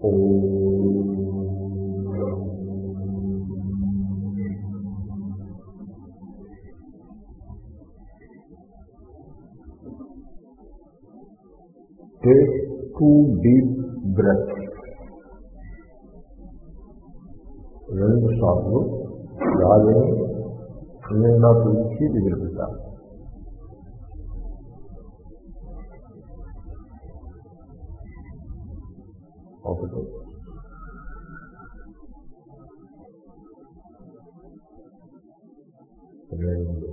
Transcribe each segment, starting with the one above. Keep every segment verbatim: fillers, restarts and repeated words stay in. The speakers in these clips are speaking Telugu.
Take two deep breaths. రెండు సార్లు గాలిని నిండా పీల్చి వదిలిపెట్టాలి. ఒకటి, రెండు,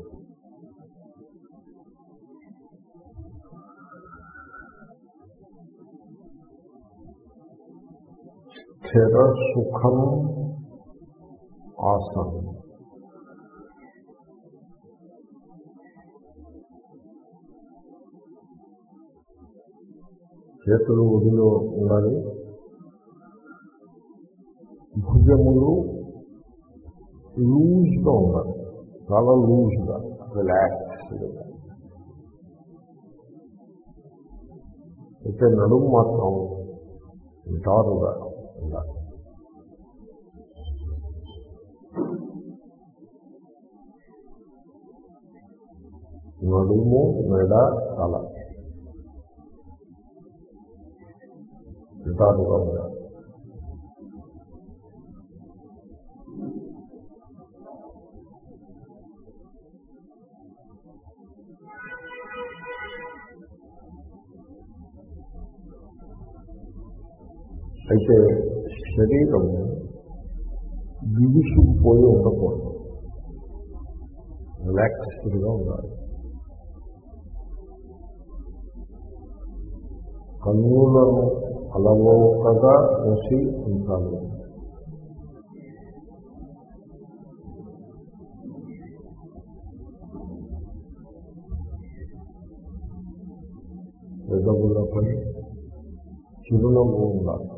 స్థిర సుఖం ఆసనం. చేతులు ఒడిలో ఉండాలి. భుజములు లూజ్గా ఉండాలి, చాలా లూజ్గా, రిలాక్స్డ్గా. అయితే నడుము మాత్రం నిటారుగా ఉండాలి. నడుము, మెడ, తల నిటారుగా ఉండాలి. అయితే శరీరం బిగుసుకుపోయి ఉండకూడదు, రిలాక్స్డ్గా ఉండాలి. కన్నులను అలవోకగా మూసి ఉంచాలి. పెదవులపై చిరునవ్వు ఉండాలి.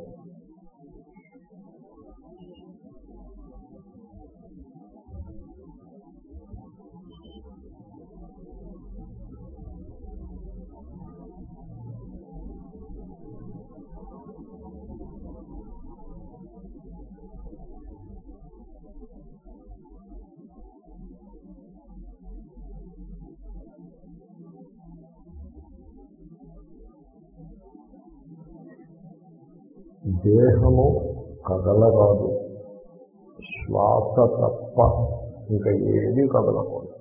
దేహము కదలరాదు, శ్వాస తప్ప ఇంకా ఏది కదలకూడదు.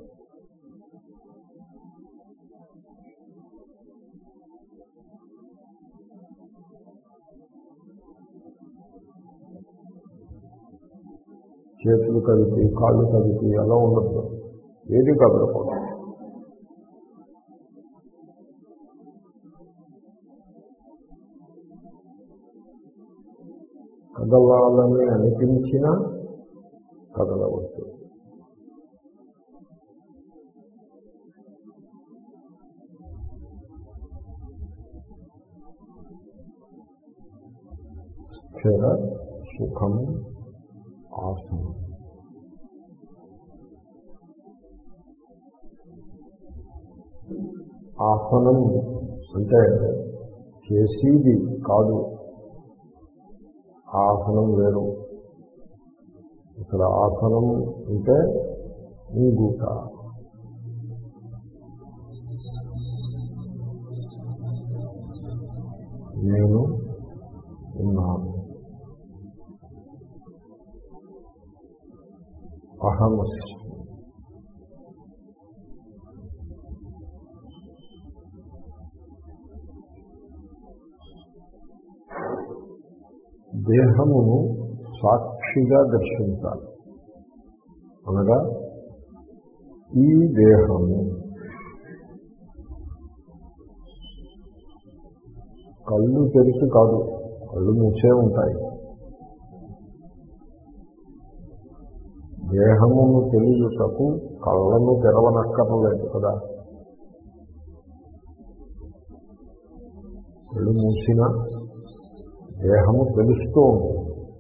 చేతులు కదిపి కాళ్ళు కదిపి అలా ఉండదు, ఏది కదలకూడదు. కదలాలని అనిపించినా కదలవద్దు. స్థిర సుఖం ఆసనం. ఆసనం అంటే చేసేది కాదు, ఆసనం వేరు. ఇక్కడ ఆసనం అంటే ఇంగుట. నేను ఉన్నాను, అహమస్మి. దేహమును సాక్షిగా దర్శించాలి. అనగా ఈ దేహము కళ్ళు తెరిచి కాదు, కళ్ళు మూసే ఉంటాయి. దేహమును తెలియటకు కళ్ళను తెరవనక్కర్లేదు కదా. కళ్ళు మూసిన దేహము తెలుస్తూ ఉంటుంది.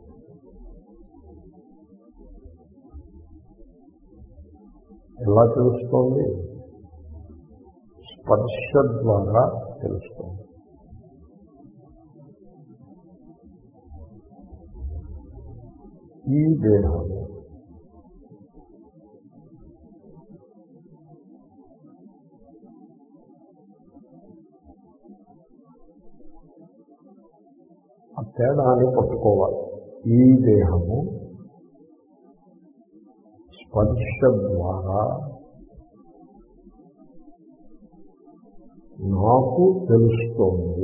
ఎలా తెలుస్తోంది? స్పర్శ ద్వారా తెలుస్తోంది. ఈ దేహము ఆ తేడాన్ని పట్టుకోవాలి. ఈ దేహము స్పర్శ ద్వారా నాకు తెలుస్తోంది.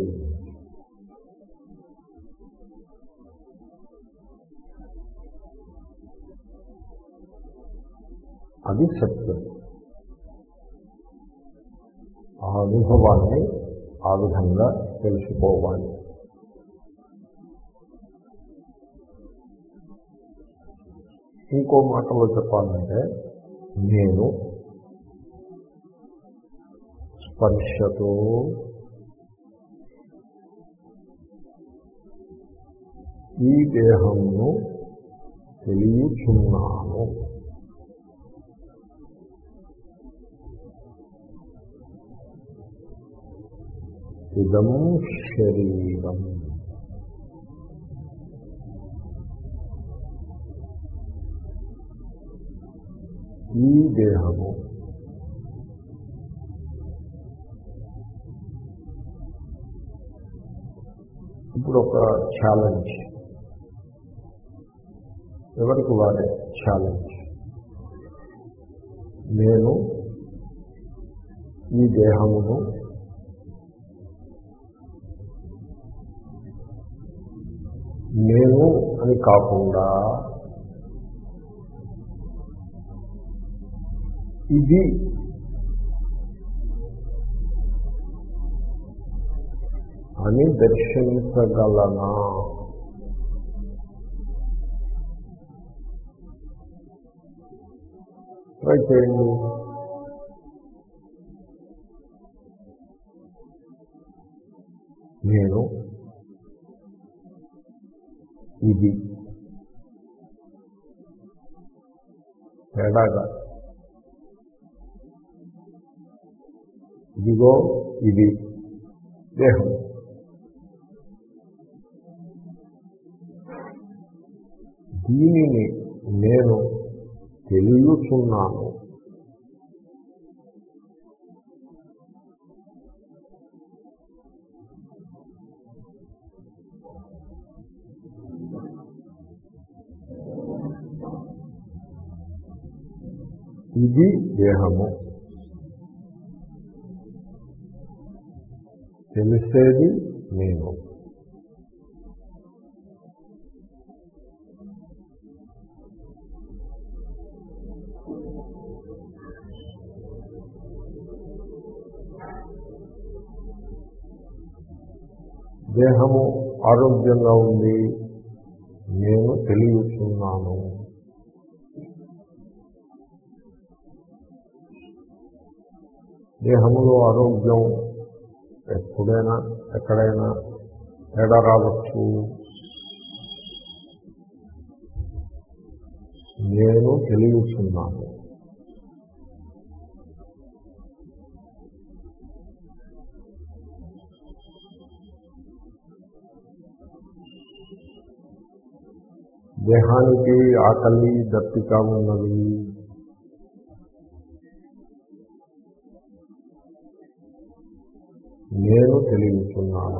అది సత్యం. ఆ అనుభవాన్ని ఆ విధంగా తెలుసుకోవాలి. ఇంకో మాటలో చెప్పాలంటే, నేను స్పర్శతో ఈ దేహమును తెలియచున్నాను. ఇదం శరీరం. ఈ దేహము ఇప్పుడు ఒక ఛాలెంజ్, ఎవరికి వారే ఛాలెంజ్. నేను ఈ దేహమును నేను అని కాకుండా ఇది అని దర్శించగలనా? ట్రై చేయండి. నేను ఇది తేడాగా, ఇదిగో ఇది దేహం. దీనిని నేను తెలియచున్నాను. ఇది దేహము, తెలిసేది నేను. దేహము ఆరోగ్యంగా ఉంది, నేను తెలియచున్నాను. దేహములో ఆరోగ్యం ఎప్పుడైనా ఎక్కడైనా తేడా రావచ్చు. నేను తెలియచున్నాను. దేహానికి ఆకలి దప్పిక ఉన్నది. నేను తెలియచున్నాను.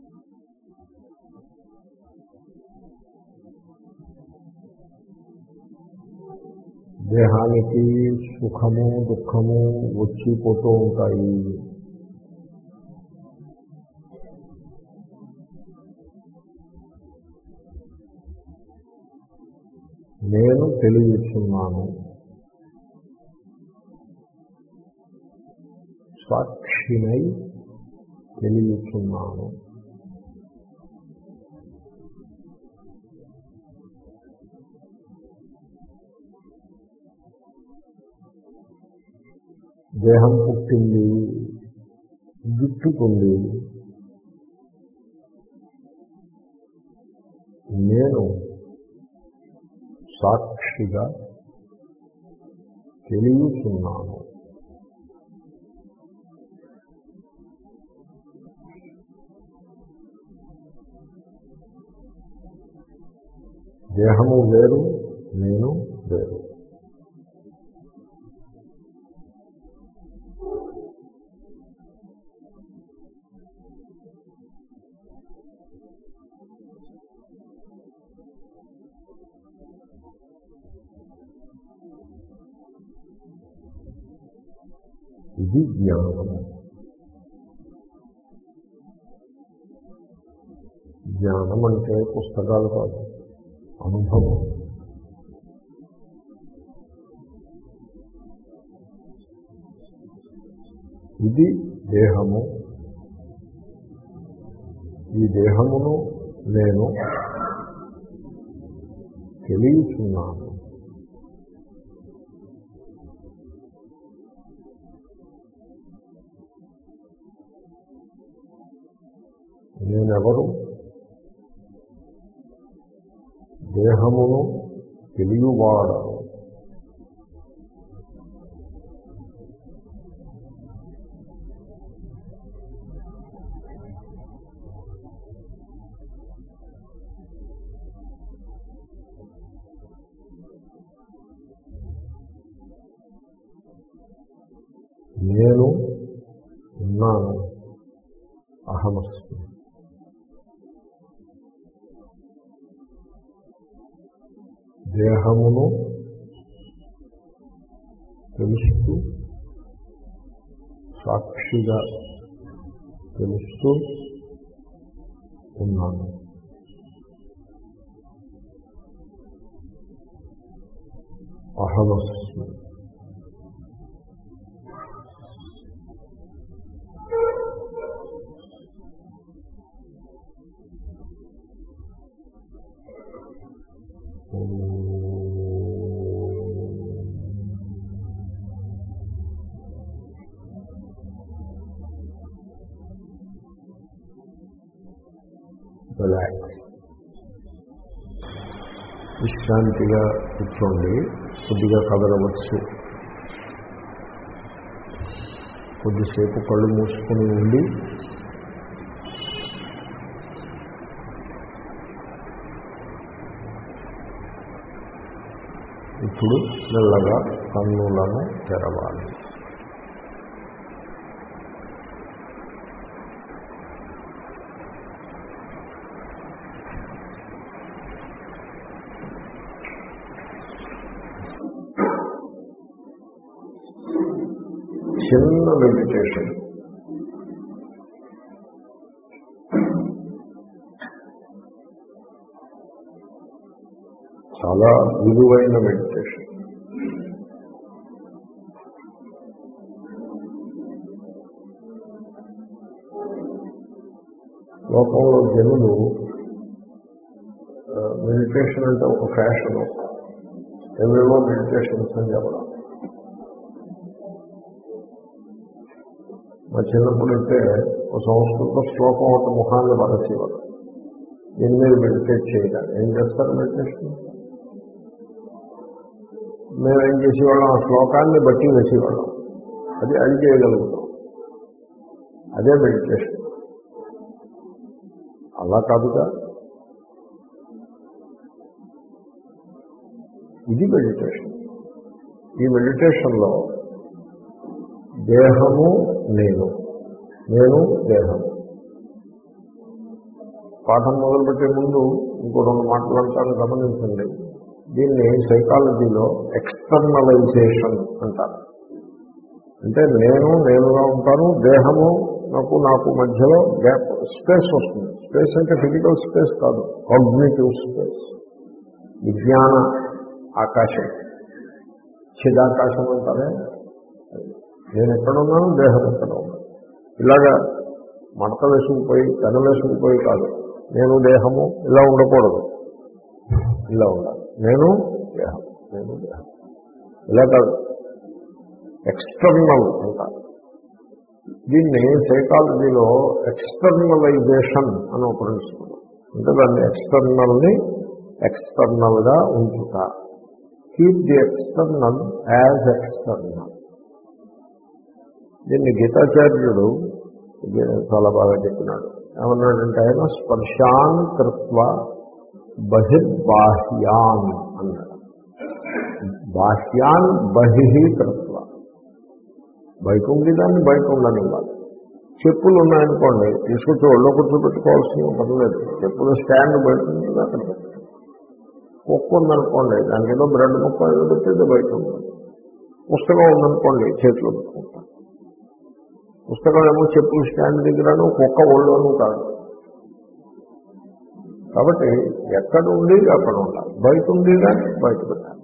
దేహానికి సుఖము దుఃఖము వచ్చిపోతూ ఉంటాయి. నేను తెలియచున్నాను. సాక్షినై తెలియచున్నాను. దేహం పుట్టింది, గిట్టుతుంది. నేను సాక్షిగా తెలియచున్నాను. దేహము వేరు, నేను వేరు. ఇది జ్ఞానము. జ్ఞానం అంటే పుస్తకాలు కాదు, అనుభవం. ఇది దేహము. ఈ దేహమును నేను తెలియచున్నాను. నేనెవరు? దేహమును తెలియవాడను. నేను ఉన్నాను, అహమస్మి. దేహమును తెలుస్తూ, సాక్షిగా తెలుస్తూ ఉన్నాను. అహమస్మి. రిలాక్స్. విశ్రాంతిగా కూర్చోండి. కొద్దిగా కదలవచ్చు. కొద్దిసేపు కళ్ళు మూసుకుని ఉండి ఇప్పుడు మెల్లగా కన్నులను తెరవాలి. చిన్న మెడిటేషన్. చాలా విలువైన మెడిటేషన్. లోకంలో జనులు మెడిటేషన్ అంటే ఒక ఫ్యాషన్, ఏవేవో మెడిటేషన్స్ అని చెప్పడం. మా చిన్నప్పుడైతే ఒక సంస్కృత శ్లోకం ఒక ముఖాన్ని పరచేవారు. దీని మీద మెడిటేట్ చేయగానే ఏం చేస్తారు మెడిటేషన్? మేమేం చేసేవాళ్ళం, ఆ శ్లోకాన్ని బట్టి వేసేవాళ్ళం. అది అది చేయగలుగుతాం. అదే మెడిటేషన్. అలా కాదుగా, ఇది మెడిటేషన్. ఈ మెడిటేషన్లో దేహము నేను, నేను దేహము. పాఠం మొదలుపెట్టే ముందు ఇంకో రెండు మాట్లాడతాను, గమనించండి. దీన్ని సైకాలజీలో ఎక్స్టర్నలైజేషన్ అంటారు. అంటే నేను నేనుగా ఉంటాను, దేహము నాకు నాకు మధ్యలో గ్యాప్, స్పేస్ వస్తుంది. స్పేస్ అంటే ఫిజికల్ స్పేస్ కాదు, కాగ్నిటివ్ స్పేస్, విజ్ఞాన ఆకాశం, చిదాకాశం అంటారే. నేను ఎక్కడున్నాను, దేహం ఎక్కడ ఉన్నాను. ఇలాగా మడత వేసుకుపోయి పెన వేసుకుపోయి కాదు. నేను దేహము ఇలా ఉండకూడదు, ఇలా ఉండాలి. నేను దేహం, నేను దేహం ఇలా కాదు, ఎక్స్టర్నల్ అంటారు. దీన్ని సైకాలజీలో ఎక్స్టర్నలైజేషన్ అని ఒక ప్రిన్సిపల్. అంటే దాన్ని ఎక్స్టర్నల్ని ఎక్స్టర్నల్గా ఉంచుట. Keep the external as external. దీన్ని గీతాచార్యుడు చాలా బాగా చెప్పినాడు. ఏమన్నాడంటే ఆయన స్పర్శాన్ కృత్వ బహిర్బాహ్యాన్ అన్నాడు. బాహ్యాన్ బహిః కృత్వ, బయట ఉండేదాన్ని బయట ఉండనివ్వాలి. చెప్పులు ఉన్నాయనుకోండి, తీసుకొచ్చి ఒళ్ళో కూర్చోబెట్టుకోవాల్సిన పని లేదు. చెప్పులు స్టాండ్ బయట ఉంటుంది, అక్కడ పెట్టాలి. కుక్క ఉందనుకోండి, దానికి ఏదో బ్రెడ్ ముక్క ఏదో పెట్టేది బయట ఉంటుంది. పుస్తకం ఉందనుకోండి, చేతిలో పెట్టుకుంటాం. పుస్తకం ఏమో చెప్పులు స్టాండ్ దగ్గరను, కుక్క ఒళ్ళోనూ కాదు. కాబట్టి ఎక్కడ ఉండి అక్కడ ఉండాలి, బయట ఉంది కానీ బయట పెట్టాలి.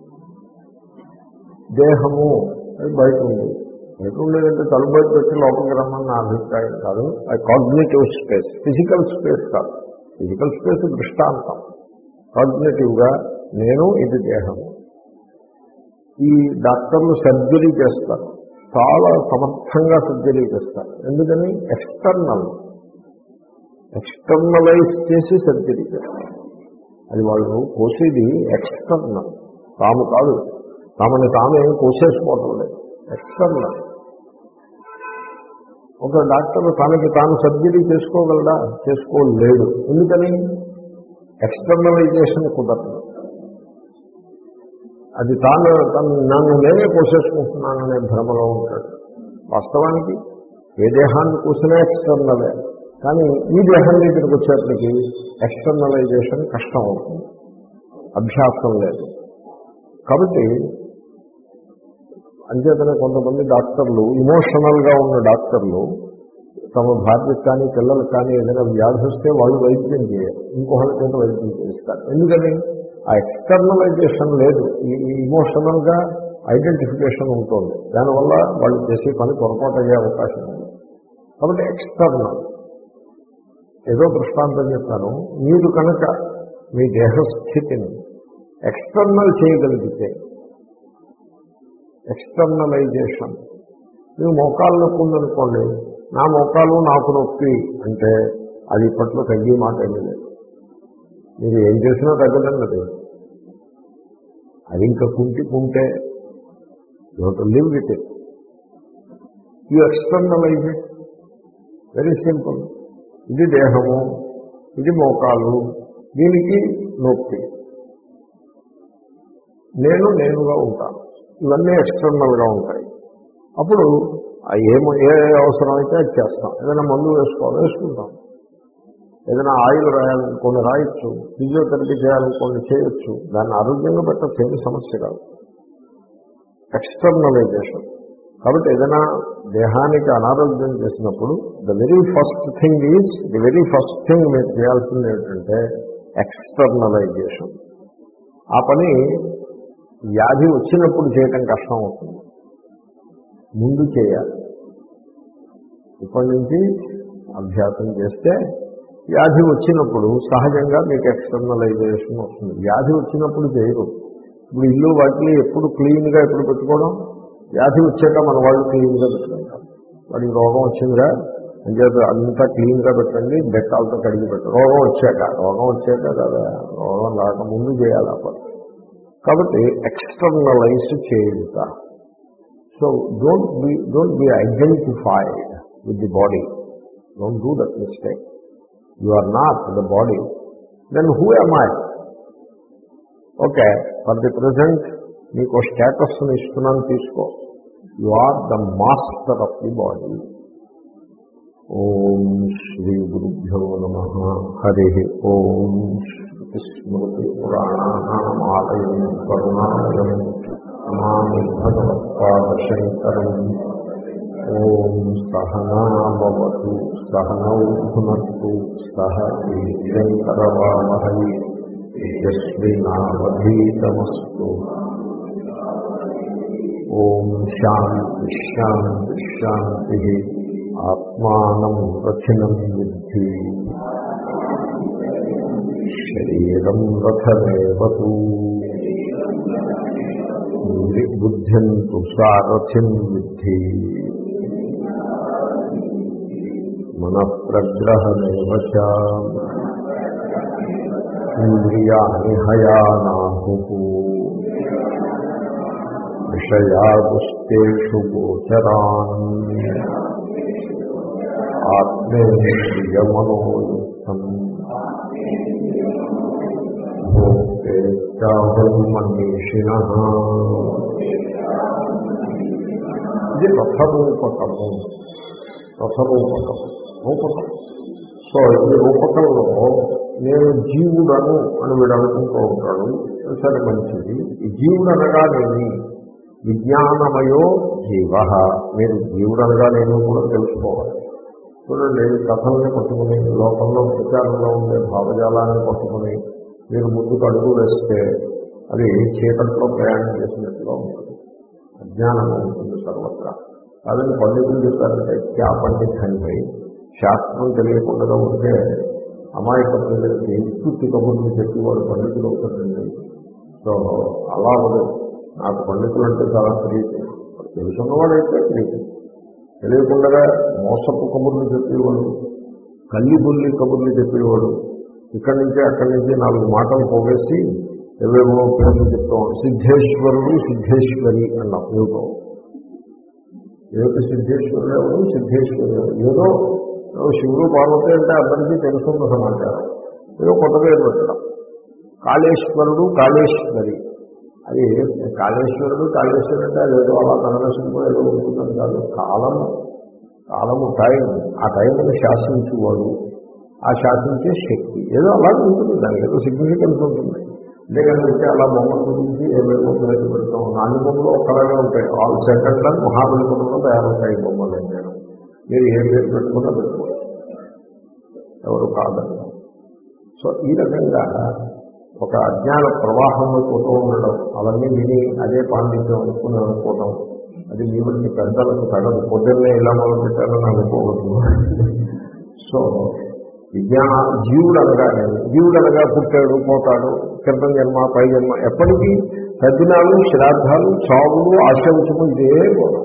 దేహము అది బయట ఉంది, బయట ఉండేదంటే తలుపు బయట పెట్టి లోపలికి రమ్మని నా అభిప్రాయం కాదు. అది కాగ్నిటివ్ స్పేస్, ఫిజికల్ స్పేస్ కాదు. ఫిజికల్ స్పేస్ దృష్టాంతం. కాగ్నిటివ్గా నేను ఇది దేహము. ఈ డాక్టర్లు సర్జరీ చేస్తారు, చాలా సమర్థంగా సర్జరీ చేస్తారు. ఎందుకని? ఎక్స్టర్నల్ ఎక్స్టర్నలైజ్ చేసి సర్జరీ చేస్తారు. అది వాళ్ళు కోసేది ఎక్స్టర్నల్, తాము కాదు. తామని తామే కోసేసుకోవటం లేదు, ఎక్స్టర్నల్. ఒక డాక్టర్ తనకి తాను సర్జరీ చేసుకోగలడా? చేసుకోలేడు. ఎందుకని? ఎక్స్టర్నలైజేషన్ కుదరదు. అది తాను తను నన్ను నేనే కోసేసుకుంటున్నాననే భ్రమలో ఉంటాడు. వాస్తవానికి ఏ దేహాన్ని కోసినా ఎక్స్టర్నలే. కానీ ఈ దేహం దగ్గరికి వచ్చేప్పటికి ఎక్స్టర్నలైజేషన్ కష్టం అవుతుంది, అభ్యాసం లేదు. కాబట్టి అంచేతనే కొంతమంది డాక్టర్లు, ఇమోషనల్గా ఉన్న డాక్టర్లు, తమ భార్యకు కానీ పిల్లలకు కానీ ఏదైనా వ్యాధి వస్తే వాళ్ళు వైద్యం చేయరు, ఇంకొకరి చేత వైద్యం చేస్తారు. ఎందుకని? ఆ ఎక్స్టర్నలైజేషన్ లేదు, ఈ ఇమోషనల్గా ఐడెంటిఫికేషన్ ఉంటుంది. దానివల్ల వాళ్ళు చేసే పని పొరపాటు అయ్యే అవకాశం ఉంది. కాబట్టి ఎక్స్టర్నల్. ఏదో దృష్టాంతం చెప్తాను. మీరు కనుక మీ దేహస్థితిని ఎక్స్టర్నల్ చేయగలిగితే, ఎక్స్టర్నలైజేషన్, మీరు మోకాలు నొప్పి ఉందనుకోండి, నా మోకాలు నాకు నొప్పి అంటే అది ఇప్పట్లో తగ్గే మాట ఏమీ లేదు. మీరు ఏం చేసినా తగ్గదండి అది. అది ఇంకా కుంటికుంటే you have to live with it. You externalize it. Very simple. ఇది దేహము, ఇది మోకాలు, దీనికి నొప్పి, నేను నేనుగా ఉంటాను. ఇవన్నీ ఎక్స్టర్నల్గా ఉంటాయి. అప్పుడు ఏమో ఏ అవసరమైతే అది చేస్తాం. ఏదైనా మందు వేసుకోవాలి, వేసుకుంటాం. ఏదైనా ఆయిల్ రాయాలనుకోండి రాయొచ్చు, ఫిజియోథెరపీ చేయాలనుకోండి చేయొచ్చు. దాన్ని ఆరోగ్యంగా పెట్టచ్చు, ఏమి సమస్య కాదు. ఎక్స్టర్నలైజేషన్. కాబట్టి ఏదైనా దేహానికి అనారోగ్యం చేసినప్పుడు the very first thing is the very first thing మీరు చేయాల్సింది ఏంటంటే ఎక్స్టర్నలైజేషన్. ఆ పని వ్యాధి వచ్చినప్పుడు చేయటం కష్టం అవుతుంది, ముందు చేయాలి. ఇప్పటి నుంచి అభ్యాసం చేస్తే వ్యాధి వచ్చినప్పుడు సహజంగా మీకు ఎక్స్టర్నలైజేషన్ వస్తుంది. వ్యాధి వచ్చినప్పుడు చేయరు. ఇప్పుడు ఇల్లు వాటిని ఎప్పుడు క్లీన్గా ఎప్పుడు పెట్టుకోవడం, వ్యాధి వచ్చాక మన వాళ్ళు క్లీన్గా పెట్టుకుంటారు. వాడికి రోగం వచ్చిందిగా అంచేత అంతా క్లీన్గా పెట్టండి, బెట్టాలతో కడిగి పెట్టండి. రోగం వచ్చాక రోగం వచ్చాక కదా, రోగం రాక ముందు చేయాలి ఆ పని. కాబట్టి ఎక్స్టర్నలైజ్ చేయుట. So don't be don't be identified with the body. Don't do that mistake. You are not the body. Then who am I? Okay, for the present మీకు స్టేటస్ని ఇస్తున్నాను, తీసుకో. You are the master of the body. ఓం శ్రీ గురుభ్యో నమః. హరి ఓం. స్మృతి పురాణానామాలయం కరుణాలయం నమామి భగవత్పాదశంకరం. ఓం సహనాభవతు సహనౌ భునక్తు సహ వీర్యంకరవావహై తేజస్వినావధీతమస్తు. ఓం శాంతి శాంతి శాంతి. ఆత్మానం రథినం విద్ధి, శరీరం రథమేవతు. బుద్ధిం తు సారథిం విద్ధి, మనఃప్రగ్రహమేవ చ. ఇంద్రియాణి హయానాహుః, విషయాదుస్తేషు గోచరాన్. ఆత్మేంద్రియమనోయుక్తం చాహం మనీషిణః. ఇది రథరూపకము. రథరూపకము రూపకం. సో ఈ రూపకంలో నేను జీవుడను అని వీడు అనుకుంటూ ఉంటాడు. సరే, మంచిది. ఈ జీవుడు అనగానేమి? విజ్ఞానమయో జీవ. మీరు జీవుడు అనగా నేను కూడా తెలుసుకోవాలి. చూడండి, కథల్ని పట్టుకుని లోకంలో ప్రచారంలో ఉండే భావజాలాన్ని పట్టుకుని మీరు ముందుకు అడుగు వేస్తే అది చీకట్లో ప్రయాణం చేసినట్టుగా ఉంటుంది. అజ్ఞానం ఉంటుంది సర్వత్రా. అదని పండితులు చెప్పారంటే క్యా పండిత్ అని శాస్త్రం తెలియకుండా ఉంటే అమాయక ప్రజలకి పూర్తి కబుర్లు చెప్పి వాడు పండితులు అవుతారండి. సో అలా ఉండదు. నాకు పండితులు అంటే చాలా ప్రీతి. తెలుసున్నవాడైతే ప్రీతి. తెలియకుండా మోసపు కబుర్లు చెప్పేవాడు, కల్లి బుల్లి కబుర్లు చెప్పేవాడు, ఇక్కడి నుంచి అక్కడి నుంచి నాలుగు మాటలు పోగేసి ఏవేవో పేర్లు చెప్తాం. సిద్ధేశ్వరుడు సిద్ధేశ్వరి అన్నాం. ఏదో ఏదో సిద్ధేశ్వరుడు ఎవరు సిద్ధేశ్వరుడు ఏదో శివుడు పార్వతి అంటే అందరికీ తెలుసున్న సమాచారం. ఏదో కొత్త పేరు పెట్టడం. కాళేశ్వరుడు కాళేశ్వరి. అది కాళేశ్వరుడు కాళేశ్వరుడు అంటే అదేదో అలా కనవేసుకుంటూ ఏదో ఉంటుందని కాదు. కాలము కాలము టైం. ఆ టైంని శాసించేవాడు, ఆ శాసించే శక్తి ఏదో అలాగే ఉంటుంది. దానికి ఏదో సిగ్నిఫికెన్స్ ఉంటుంది. అంతేకాదంటే అలా బొమ్మల గురించి ఏవేవో పేరు పెడతాం. నాలుగు బొమ్మలు ఒక్కలాగే ఉంటాయి. ఆల్ సెకండ్ అని మహాబలిపురంలో తయారవుతాయి బొమ్మలు. నేను మీరు ఏ పేరు పెట్టుకున్నా పెట్టుకోవచ్చు, ఎవరు కాదండి. సో ఈ రకంగా ఒక అజ్ఞాన ప్రవాహంలో పోతూ ఉండడం, అవన్నీ విని అదే పాండిత్యం అనుకుని అనుకోవడం, అది మీ వంటి పెద్దలకు తగదు. పొద్దున్నే ఇలా మొదలు పెట్టాలని అనుకోవద్దు. సో విజ్ఞాన జీవుడు అనగానే జీవుడు అనగా పుట్టాడు పోతాడు, క్రితం జన్మ పై జన్మ, ఎప్పటికీ తద్దినాలు శ్రాద్ధాలు చావులు ఆశంసము ఇదే పోవడం.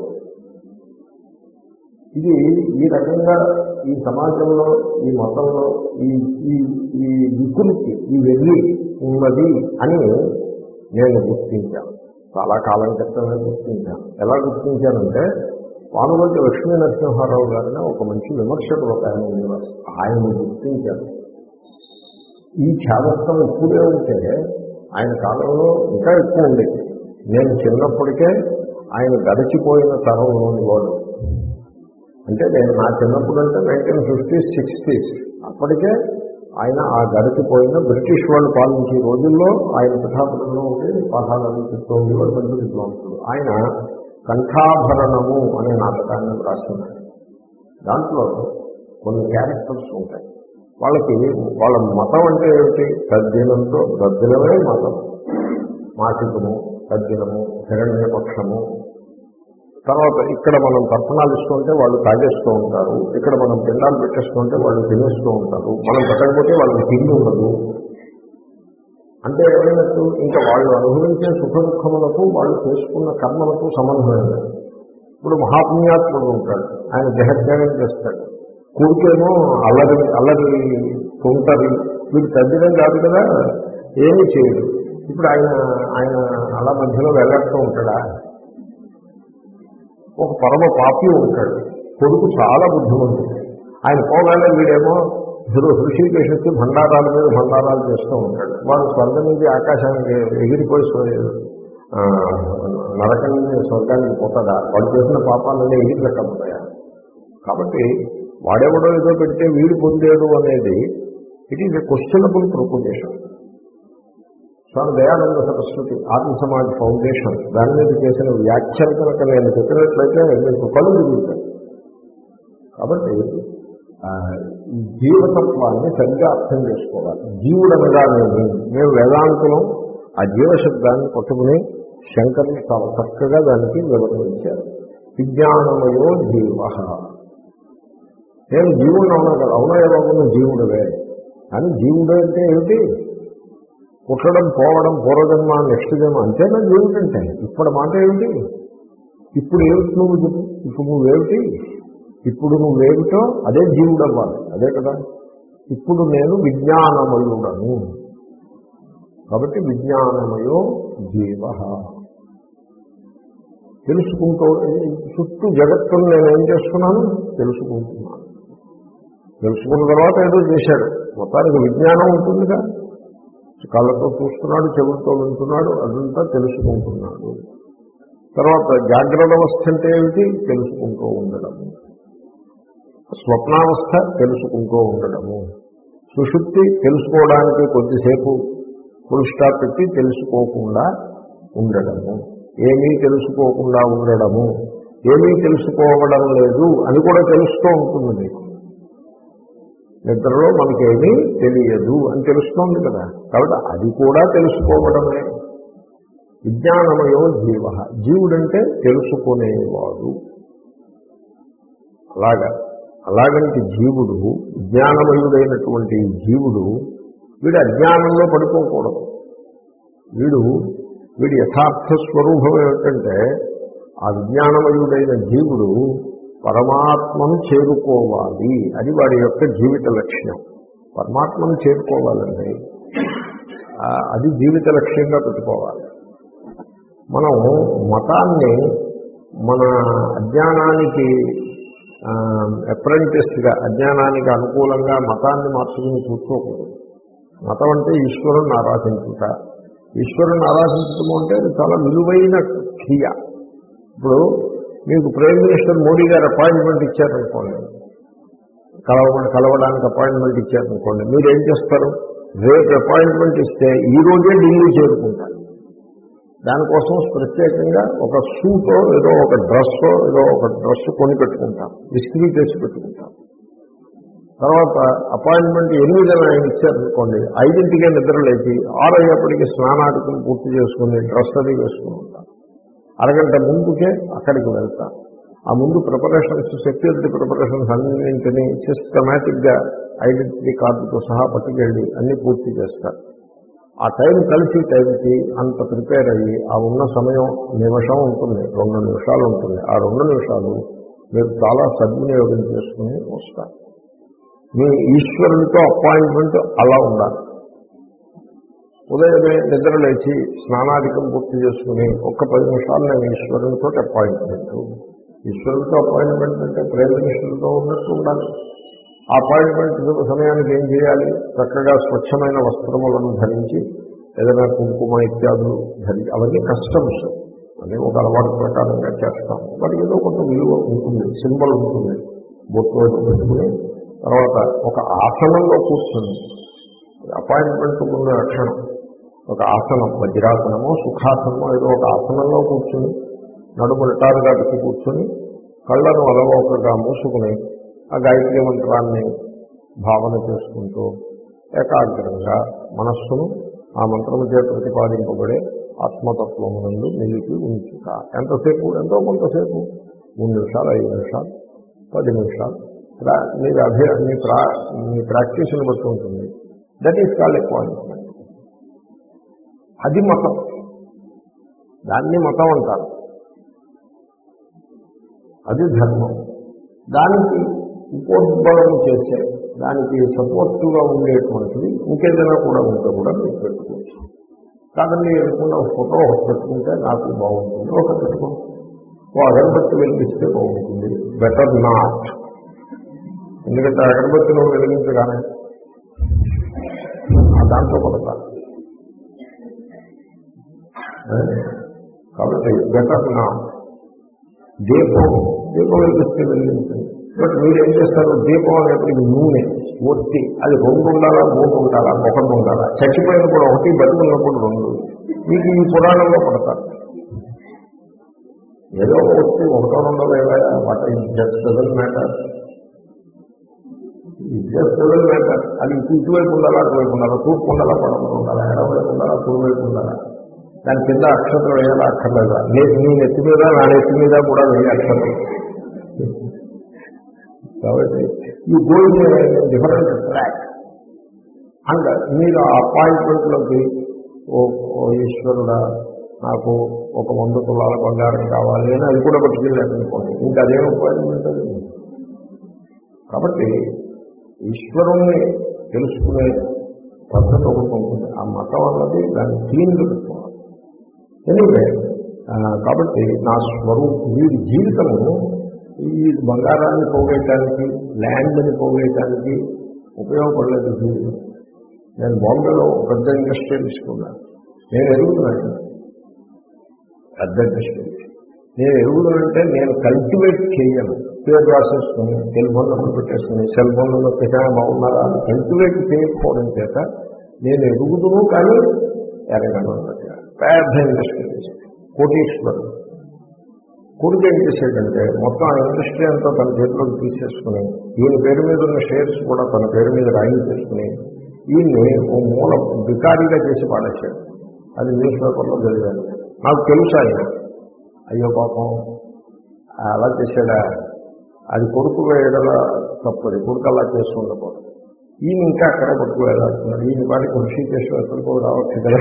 ఇది ఈ రకంగా ఈ సమాజంలో ఈ మతంలో ఈ ఈ వికృతి ఈ వెర్రి ఉన్నది అని నేను గుర్తించాను. చాలా కాలం క్రితమే గుర్తించాను. ఎలా గుర్తించానంటే పానుగంటి లక్ష్మీ నరసింహారావు గారిని ఒక మంచి విమర్శకుడు ఒక ఆయన ఉండేవారు. ఆయన గుర్తించారు. ఈ ఛాదస్థం ఇప్పుడే ఉంటే ఆయన కాలంలో ఇంకా ఎక్కువ ఉండేది. నేను చిన్నప్పటికే ఆయన గడిచిపోయిన తరంలోని వాడు. అంటే నేను నా చిన్నప్పుడు అంటే నైన్టీన్ ఫిఫ్టీస్ సిక్స్టీస్ అప్పటికే ఆయన ఆ గడిచిపోయిన బ్రిటిష్ వాళ్ళు పాలించే రోజుల్లో ఆయన పిఠాపురంలో ఉండి పాఠాలను చెప్తూ ఉండేవాడు. పెద్ద విద్వాంసుడు. ఆయన కంఠాభరణము అనే నాటకాన్ని రాస్తున్నారు. దాంట్లో కొన్ని క్యారెక్టర్స్ ఉంటాయి. వాళ్ళకి వాళ్ళ మతం అంటే ఏమిటి? తద్దినంతో తద్దినమే మతం. మాసికము, తద్దినము, హిరణ్యపక్షము. తర్వాత ఇక్కడ మనం తర్పణాలు ఇస్తుంటే వాళ్ళు తాగేస్తూ ఉంటారు, ఇక్కడ మనం పిండాలు పెట్టేస్తుంటే వాళ్ళు తినేస్తూ ఉంటారు, మనం పెట్టకపోతే వాళ్ళకి తిండి ఉండదు. అంటే ఏమైనట్టు ఇంకా వాళ్ళు అనుభవించే సుఖ దుఃఖములకు వాళ్ళు చేసుకున్న కర్మలకు సంబంధమైనది. ఇప్పుడు మహాపుణ్యాత్ముడు ఉంటాడు, ఆయన దేహత్యాగం చేస్తాడు. కొడుకేమో అల్లరి అల్లరి తుంటరి, వీడు తద్దినం కాదు కదా, ఏమీ చేయడు. ఇప్పుడు ఆయన ఆయన అలా మధ్యలో వెళ్ళాడుతూ ఉంటాడా? ఒక పరమ పాపి ఉంటాడు, కొడుకు చాలా బుద్ధిమంతుడు. ఆయన పోగానే వీడేమో హృషికేశకి భండారాల మీద భండారాలు చేస్తూ ఉంటాడు. వాడు స్వర్గం నుంచి ఆకాశానికి ఎగిరిపోయి నరకం నుంచి స్వర్గానికి పోతాడా? వాడు చేసిన పాపాలన్నీ ఎగిరి పెట్టబోతాయా? కాబట్టి వాడెవడో ఏదో పెడితే వీడు పొందేడు అనేది it is a questionable proposition. Swami Dayananda Saraswati ఆత్మ సమాజ్ ఫౌండేషన్ దాని మీద చేసిన వ్యాఖ్యలు కనుక నేను చెప్పినట్లయితే మీకు కళ్ళు తిరుగుతాయి. కాబట్టి జీవతత్వాన్ని సరిగ్గా అర్థం చేసుకోవాలి. జీవుడు అనగానేమి? మేము వేదాంతులం ఆ జీవశబ్దాన్ని పట్టుకుని శంకరులు చాలా చక్కగా దానికి వివరణ ఇచ్చారు. విజ్ఞానమయో జీవ. నేను జీవుడు అవునా కదా? అవునా బాబు జీవుడవే. కానీ జీవుడు అంటే ఏమిటి? పుట్టడం, పోవడం, పూర్వజన్మ, నెక్స్ట్ జన్మ అంతేనా జీవుడంటే? ఇప్పుడు మాట ఏమిటి? ఇప్పుడు ఏమిటి నువ్వు చెప్పు? ఇప్పుడు నువ్వేమిటి? ఇప్పుడు నువ్వేమిటో అదే జీవుడు అవ్వాలి. అదే కదా. ఇప్పుడు నేను విజ్ఞానమయుడను. కాబట్టి విజ్ఞానమయో జీవ. తెలుసుకుంటూ చుట్టూ జగత్తును నేనేం చేస్తున్నాను? తెలుసుకుంటున్నాను. తెలుసుకున్న తర్వాత ఏదో చేశాడు. మొత్తానికి విజ్ఞానం ఉంటుందిగా. కళ్ళతో చూస్తున్నాడు, చెవులతో వింటున్నాడు, అదంతా తెలుసుకుంటున్నాడు. తర్వాత జాగ్రత్త అవస్థ అంటే ఏమిటి? తెలుసుకుంటూ ఉండడము. స్వప్నావస్థ తెలుసుకుంటూ ఉండడము. సుషుప్తి తెలుసుకోవడానికి కొద్దిసేపు ఫుల్ స్టాప్ పెట్టి తెలుసుకోకుండా ఉండడము. ఏమీ తెలుసుకోకుండా ఉండడము, ఏమీ తెలుసుకోవడం లేదు అని కూడా తెలుస్తూ ఉంటుంది మీకు. నిద్రలో మనకేమీ తెలియదు అని తెలుస్తోంది కదా, కాబట్టి అది కూడా తెలుసుకోవడమే. విజ్ఞానమయో జీవ, జీవుడంటే తెలుసుకునేవాడు. అలాగా అలాగంటే జీవుడు, విజ్ఞానమయుడైనటువంటి జీవుడు, వీడు అజ్ఞానంలో పడిపోకూడదు. వీడు వీడి యథార్థ స్వరూపం ఏమిటంటే ఆ విజ్ఞానమయుడైన జీవుడు పరమాత్మను చేరుకోవాలి. అది వాడి యొక్క జీవిత లక్ష్యం. పరమాత్మను చేరుకోవాలండి, అది జీవిత లక్ష్యంగా పెట్టుకోవాలి. మనం మతాన్ని మన అజ్ఞానానికి అప్రెంటిస్గా, అజ్ఞానానికి అనుకూలంగా మతాన్ని మార్చుకుని కూర్చోకూడదు. మతం అంటే ఈశ్వరుని ఆరాధించుట. ఈశ్వరుని ఆరాధించడం అంటే అది చాలా విలువైన క్రియ. ఇప్పుడు మీకు ప్రైమ్ మినిస్టర్ మోడీ గారు అపాయింట్మెంట్ ఇచ్చారనుకోండి, కలవ కలవడానికి అపాయింట్మెంట్ ఇచ్చారనుకోండి, మీరేం చేస్తారు? రేపు అపాయింట్మెంట్ ఇస్తే ఈ రోజే ఢిల్లీ చేరుకుంటారు. దానికోసం ప్రత్యేకంగా ఒక సూటో ఏదో ఒక డ్రెస్సో ఏదో ఒక డ్రెస్ కొని పెట్టుకుంటాం, ఇస్త్రీ చేసి పెట్టుకుంటాం. తర్వాత అపాయింట్మెంట్ ఎనిమిదిన ఆయన ఇచ్చారనుకోండి, ఐదింటికే నిద్ర లేచి ఆరు అయ్యేప్పటికీ స్నానాధికం పూర్తి చేసుకుని డ్రెస్ అది వేసుకుని ఉంటాం. అరగంట ముందుకే అక్కడికి వెళ్తాం. ఆ ముందు ప్రిపరేషన్స్, సెక్యూరిటీ ప్రిపరేషన్స్ అన్నింటినీ సిస్టమేటిక్గా ఐడెంటిటీ కార్డుతో సహా పట్టుకెళ్ళి అన్నీ పూర్తి చేస్తారు. ఆ టైం కలిసి టైంకి అంత ప్రిపేర్ అయ్యి ఆ ఉన్న సమయం నిమిషం ఉంటుంది, రెండు నిమిషాలు ఉంటుంది. ఆ రెండు నిమిషాలు మీరు చాలా సద్వినియోగం చేసుకుని వస్తారు. మీ ఈశ్వరునితో అపాయింట్మెంట్ అలా ఉండాలి. ఉదయమే నిద్ర లేచి స్నానాధికం పూర్తి చేసుకుని ఒక్క పది నిమిషాలు నేను ఈశ్వరునితో అపాయింట్మెంట్. ఈశ్వరునితో అపాయింట్మెంట్ అంటే ప్రైమ్ మినిస్టర్తో ఉన్నట్టు ఉండాలి. ఆ అపాయింట్మెంట్ సమయానికి ఏం చేయాలి? చక్కగా స్వచ్ఛమైన వస్త్రములను ధరించి, ఏదైనా కుంకుమ ఇత్యాదులు ధరించి, అవన్నీ కస్టమ్స్, అన్నీ ఒక అలవాటు ప్రకారంగా చేస్తాం. వాటికి ఏదో కొంత విలువ ఉంటుంది, సింబల్ ఉంటుంది. బొట్టు పెట్టుకుని తర్వాత ఒక ఆసనంలో కూర్చుని, అపాయింట్మెంట్ ఉన్న లక్షణం ఒక ఆసనం, వజ్రాసనమో సుఖాసనమో ఏదో ఒక ఆసనంలో కూర్చుని, నడుము నిటారుగా పెట్టి కూర్చుని, కళ్ళను అలవోకగా మూసుకుని ఆ గాయత్రి మంత్రాన్ని భావన చేసుకుంటూ ఏకాగ్రంగా మనస్సును ఆ మంత్రము చేత ప్రతిపాదింపబడే ఆత్మతత్వమునందు నిలిపి ఉంచుట. ఎంతసేపు? ఎంతో కొంతసేపు, మూడు నిమిషాలు, ఐదు నిమిషాలు, పది నిమిషాలు. మీరు అభి మీ ప్రా మీ ప్రాక్టీస్ని బట్టి ఉంటుంది. That is called appointment. అది మతం, దాన్ని మతం అంటారు. అది ధర్మం. దానికి ఉపోద్బలం చేసే, దానికి సపోర్టివ్గా ఉండేటువంటిది ఇంకేదైనా కూడా ఉంటే కూడా మీరు పెట్టుకోవచ్చు. కాదండి ఎదుర్కొన్న ఫోటో ఒకటి పెట్టుకుంటే నాకు బాగుంటుంది, ఒక పెట్టుకో, ఓ అగరబత్తి వెలిగిస్తే బాగుంటుంది. Better not. ఎందుకంటే అగరబత్తిలో వెలిగించగానే దాంట్లో పడతారు. కాబట్టి బెటర్ నాట్. దీపం దీపం వెలిగిస్తే వెలిగించండి. బట్ మీరు ఏం చేస్తారు? దీపం అనేప్పటికీ నూనె ఒత్తి, అది రెండు ఉండాలా, మూడు ఉండాలా, ఒకటి ఉండాలా, చచ్చిపోయినప్పుడు ఒకటి, బతుకున్నప్పుడు రెండు. మీకు ఈ పురాణంలో పడతారు. ఏదో ఒత్తి ఒకటో రెండో వేయాలా, what is just doesn't matter. Just doesn't matter. అది ఇటువైపు ఉండాలా, అటువైపు ఉండాలా, తూర్పు ఉండాలా, పడమట ఉండాలా, ఎడవైపు ఉండాలా, కుడివైపు ఉండాలా, దాని కింద అక్షరం వేయాలా అక్కర్లేదా, నీ నెత్తి మీద నా నెత్తి మీద కూడా వేయ అక్షరం. కాబట్టి ఈ గోల్డ్ డిఫరెంట్ ట్రాక్. అండ్ మీరు ఆ అపాయింట్మెంట్లోకి ఓ ఈశ్వరుడా నాకు ఒక వంద తులాల బంగారం కావాలి అని అది కూడా పట్టుకెళ్ళారనుకోండి, ఇంకా అదేం అపాయింట్మెంట్ అది. కాబట్టి ఈశ్వరుణ్ణి తెలుసుకునే పద్ధతి ఒకటి ఉంటుంది. ఆ మతం అన్నది దాన్ని క్లీన్గా పెట్టుకోవాలి. ఎనీవే, కాబట్టి నా స్వరూపం, వీడి జీవితము ఈ బంగారాన్ని పోగేయటానికి, ల్యాండ్ని పోగేయటానికి ఉపయోగపడలేదు జీవితం. నేను బాంబేలో పెద్ద ఇండస్ట్రీ తీసుకున్నాను. నేను ఎరుగుతున్నాను పెద్ద ఇండస్ట్రీ. నేను ఎరుగుతుందంటే నేను కల్టివేట్ చేయను. పేరు రాసేసుకుని టెలిఫోన్ నెంబర్ పెట్టేసుకుని సెల్ ఫోన్ నెంబర్ పెట్టినా బాగున్నారా అని కల్టివేట్ చేయకపోవడం చేత నేను ఎరుగుతును కానీ ఎరగను అన్నట్టుగా పెద్ద ఇండస్ట్రీ కోటీశ్వరుడు. కొడుకు ఏం చేసేటంటే మొత్తం ఆ ఇండస్ట్రీ అంతా తన చేతిలోకి తీసేసుకుని ఈయన పేరు మీద ఉన్న షేర్స్ కూడా తన పేరు మీద రాయించేసుకుని ఈయన్ని ఓ మూల బికారీగా చేసి పాడేశాడు. అది న్యూస్ పేపర్లో జరిగాను. నాకు తెలుసు ఆయన అయ్యో పాపం అలా చేశాడా, అది కొడుకు వేయడల తప్పది, కొడుకు అలా చేసుకుండకూడదు. ఈయన ఇంకా అక్కడే కొడుకు వేయాలంటున్నాడు. ఈయన వాటి కృషి చేసి ఎక్కడికో రావచ్చు కదా.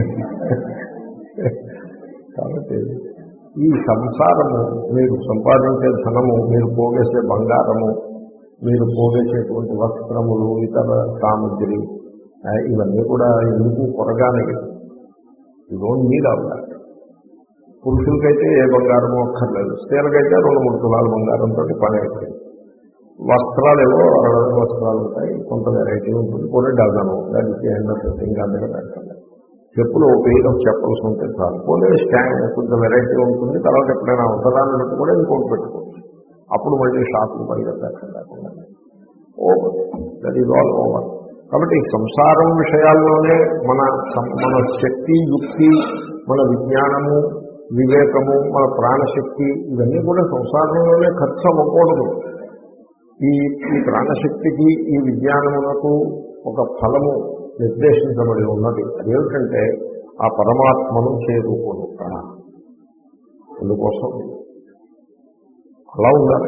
కాబట్టి ఈ సంసారము, మీరు సంపాదించే ధనము, మీరు పోగేసే బంగారము, మీరు పోగేసేటువంటి వస్త్రములు, ఇతర సామగ్రి, ఇవన్నీ కూడా ఎందుకు కొరగానే you don't need all that. పురుషులకైతే ఏ బంగారము అక్కర్లేదు, స్త్రీలకైతే రెండు మూడు తులాల బంగారంతో పని అయిపోయింది. వస్త్రాలు ఏవో అరవై వస్త్రాలు ఉంటాయి, కొంత వెరైటీ ఉంటుంది, కొన్ని డజను, దానికి ఎండ్ ఇంకా అందులో పెట్టండి. చెప్పులు ఒక పేరు చెప్పల్సి ఉంటే చాలు, కొన్ని స్టాండ్ కొంచెం వెరైటీ ఉంటుంది. తర్వాత ఎప్పుడైనా అవసరాన్ని బట్టి కూడా ఇంకోటి పెట్టుకోవచ్చు. అప్పుడు మళ్ళీ షాపులు పరిగెత్తకుండా over, that is all over. కాబట్టి సంసారం విషయాల్లోనే మన మన శక్తి, యుక్తి, మన విజ్ఞానము, వివేకము, మన ప్రాణశక్తి ఇవన్నీ కూడా సంసారంలోనే ఖర్చు అవ్వకూడదు. ఈ ఈ ప్రాణశక్తికి, ఈ విజ్ఞానమునకు ఒక ఫలము నిర్దేశించబడి ఉన్నది. అదేమిటంటే ఆ పరమాత్మను చేరుకోనుట. అందుకోసం అలా ఉండాలి.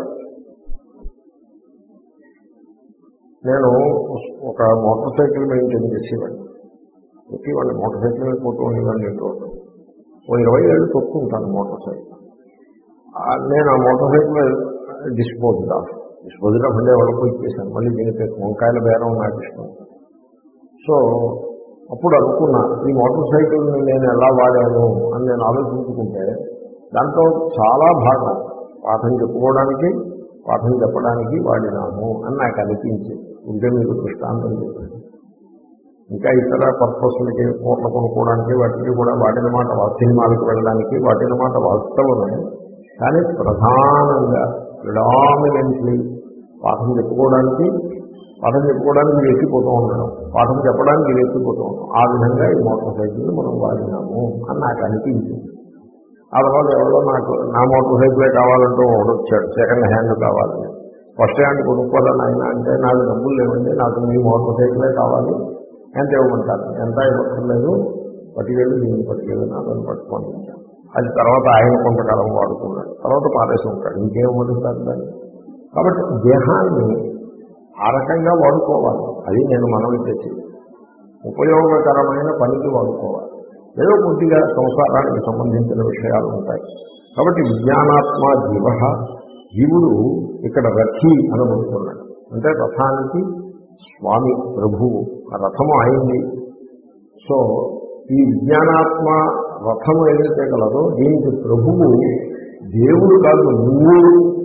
నేను ఒక మోటార్ సైకిల్ మెయింటైన్ చేసేవాడిని. ప్రతి వాళ్ళు మోటార్ సైకిల్ మీద పోతూ ఉండేవాడిని. రోజు ఓ ఇరవై ఏళ్ళు తొక్కుంటాను మోటార్ సైకిల్. నేను ఆ motor cycle disposed of disposed of అంటే వాళ్ళకు ఇచ్చేసాను. మళ్ళీ దీనికి వంకాయల బేరం నాకు ఇష్టం. సో అప్పుడు అనుకున్నా, ఈ మోటార్ సైకిల్ని నేను ఎలా వాడాను అని నేను ఆలోచించుకుంటే దాంట్లో చాలా భాగం పాఠం చెప్పుకోవడానికి, పాఠం చెప్పడానికి వాడినాము అని నాకు అనిపించింది. ఉంటే మీకు దృష్టాంతం చెప్పాను. ఇంకా ఇతర పర్పస్లకి, కూరలు కొనుక్కోవడానికి వాటికి కూడా వాటిన మాట, సినిమాలకు వెళ్ళడానికి వాటిన మాట వాస్తవమే. కానీ ప్రధానంగా ప్రిడామినెంట్లీ పాఠం చెప్పుకోవడానికి, పాఠం చెప్పుకోవడానికి ఇది ఎక్కిపోతూ ఉండడం, పాఠం చెప్పడానికి ఇది ఎక్కిపోతూ ఉండడం, ఆ విధంగా ఈ మోటార్ సైకిల్ మనం వాడినాము అని నాకు అనిపించింది. ఆ తర్వాత ఎవరో నాకు నా మోటార్ సైకిలే కావాలంటూ ఒకడొచ్చాడు, సెకండ్ హ్యాండ్ కావాలని. ఫస్ట్ హ్యాండ్ కొనుక్కోవాలని ఆయన అంటే నాకు డబ్బులు లేవండి, నాకు మీ మోటార్ సైకిలే కావాలి, ఎంత ఇవ్వమంటారు, ఎంత ఇవ్వక్కర్లేదు, పట్టుకెళ్ళి దీన్ని పట్టుకెళ్ళి నాకు పట్టుకొని ఇచ్చాను. అది తర్వాత ఆయన కొంతకాలం వాడుకున్నాడు, తర్వాత పారేసి ఉంటాడు, ఇంకేమవుతారు దాన్ని. కాబట్టి దేహాన్ని ఆ రకంగా వాడుకోవాలి. అది నేను మనవి చేసేది. ఉపయోగకరమైన పనికి వాడుకోవాలి. ఏదో కొద్దిగా సంసారానికి సంబంధించిన విషయాలు ఉంటాయి. కాబట్టి విజ్ఞానాత్మ జీవ, జీవుడు ఇక్కడ రథి అనబడుతున్నాడు. అంటే రథానికి స్వామి, ప్రభువు, ఆ రథము అయింది. సో ఈ విజ్ఞానాత్మ రథము ఏదైతే కలదో దీనికి ప్రభువు దేవుడు కాదు, నువ్వు.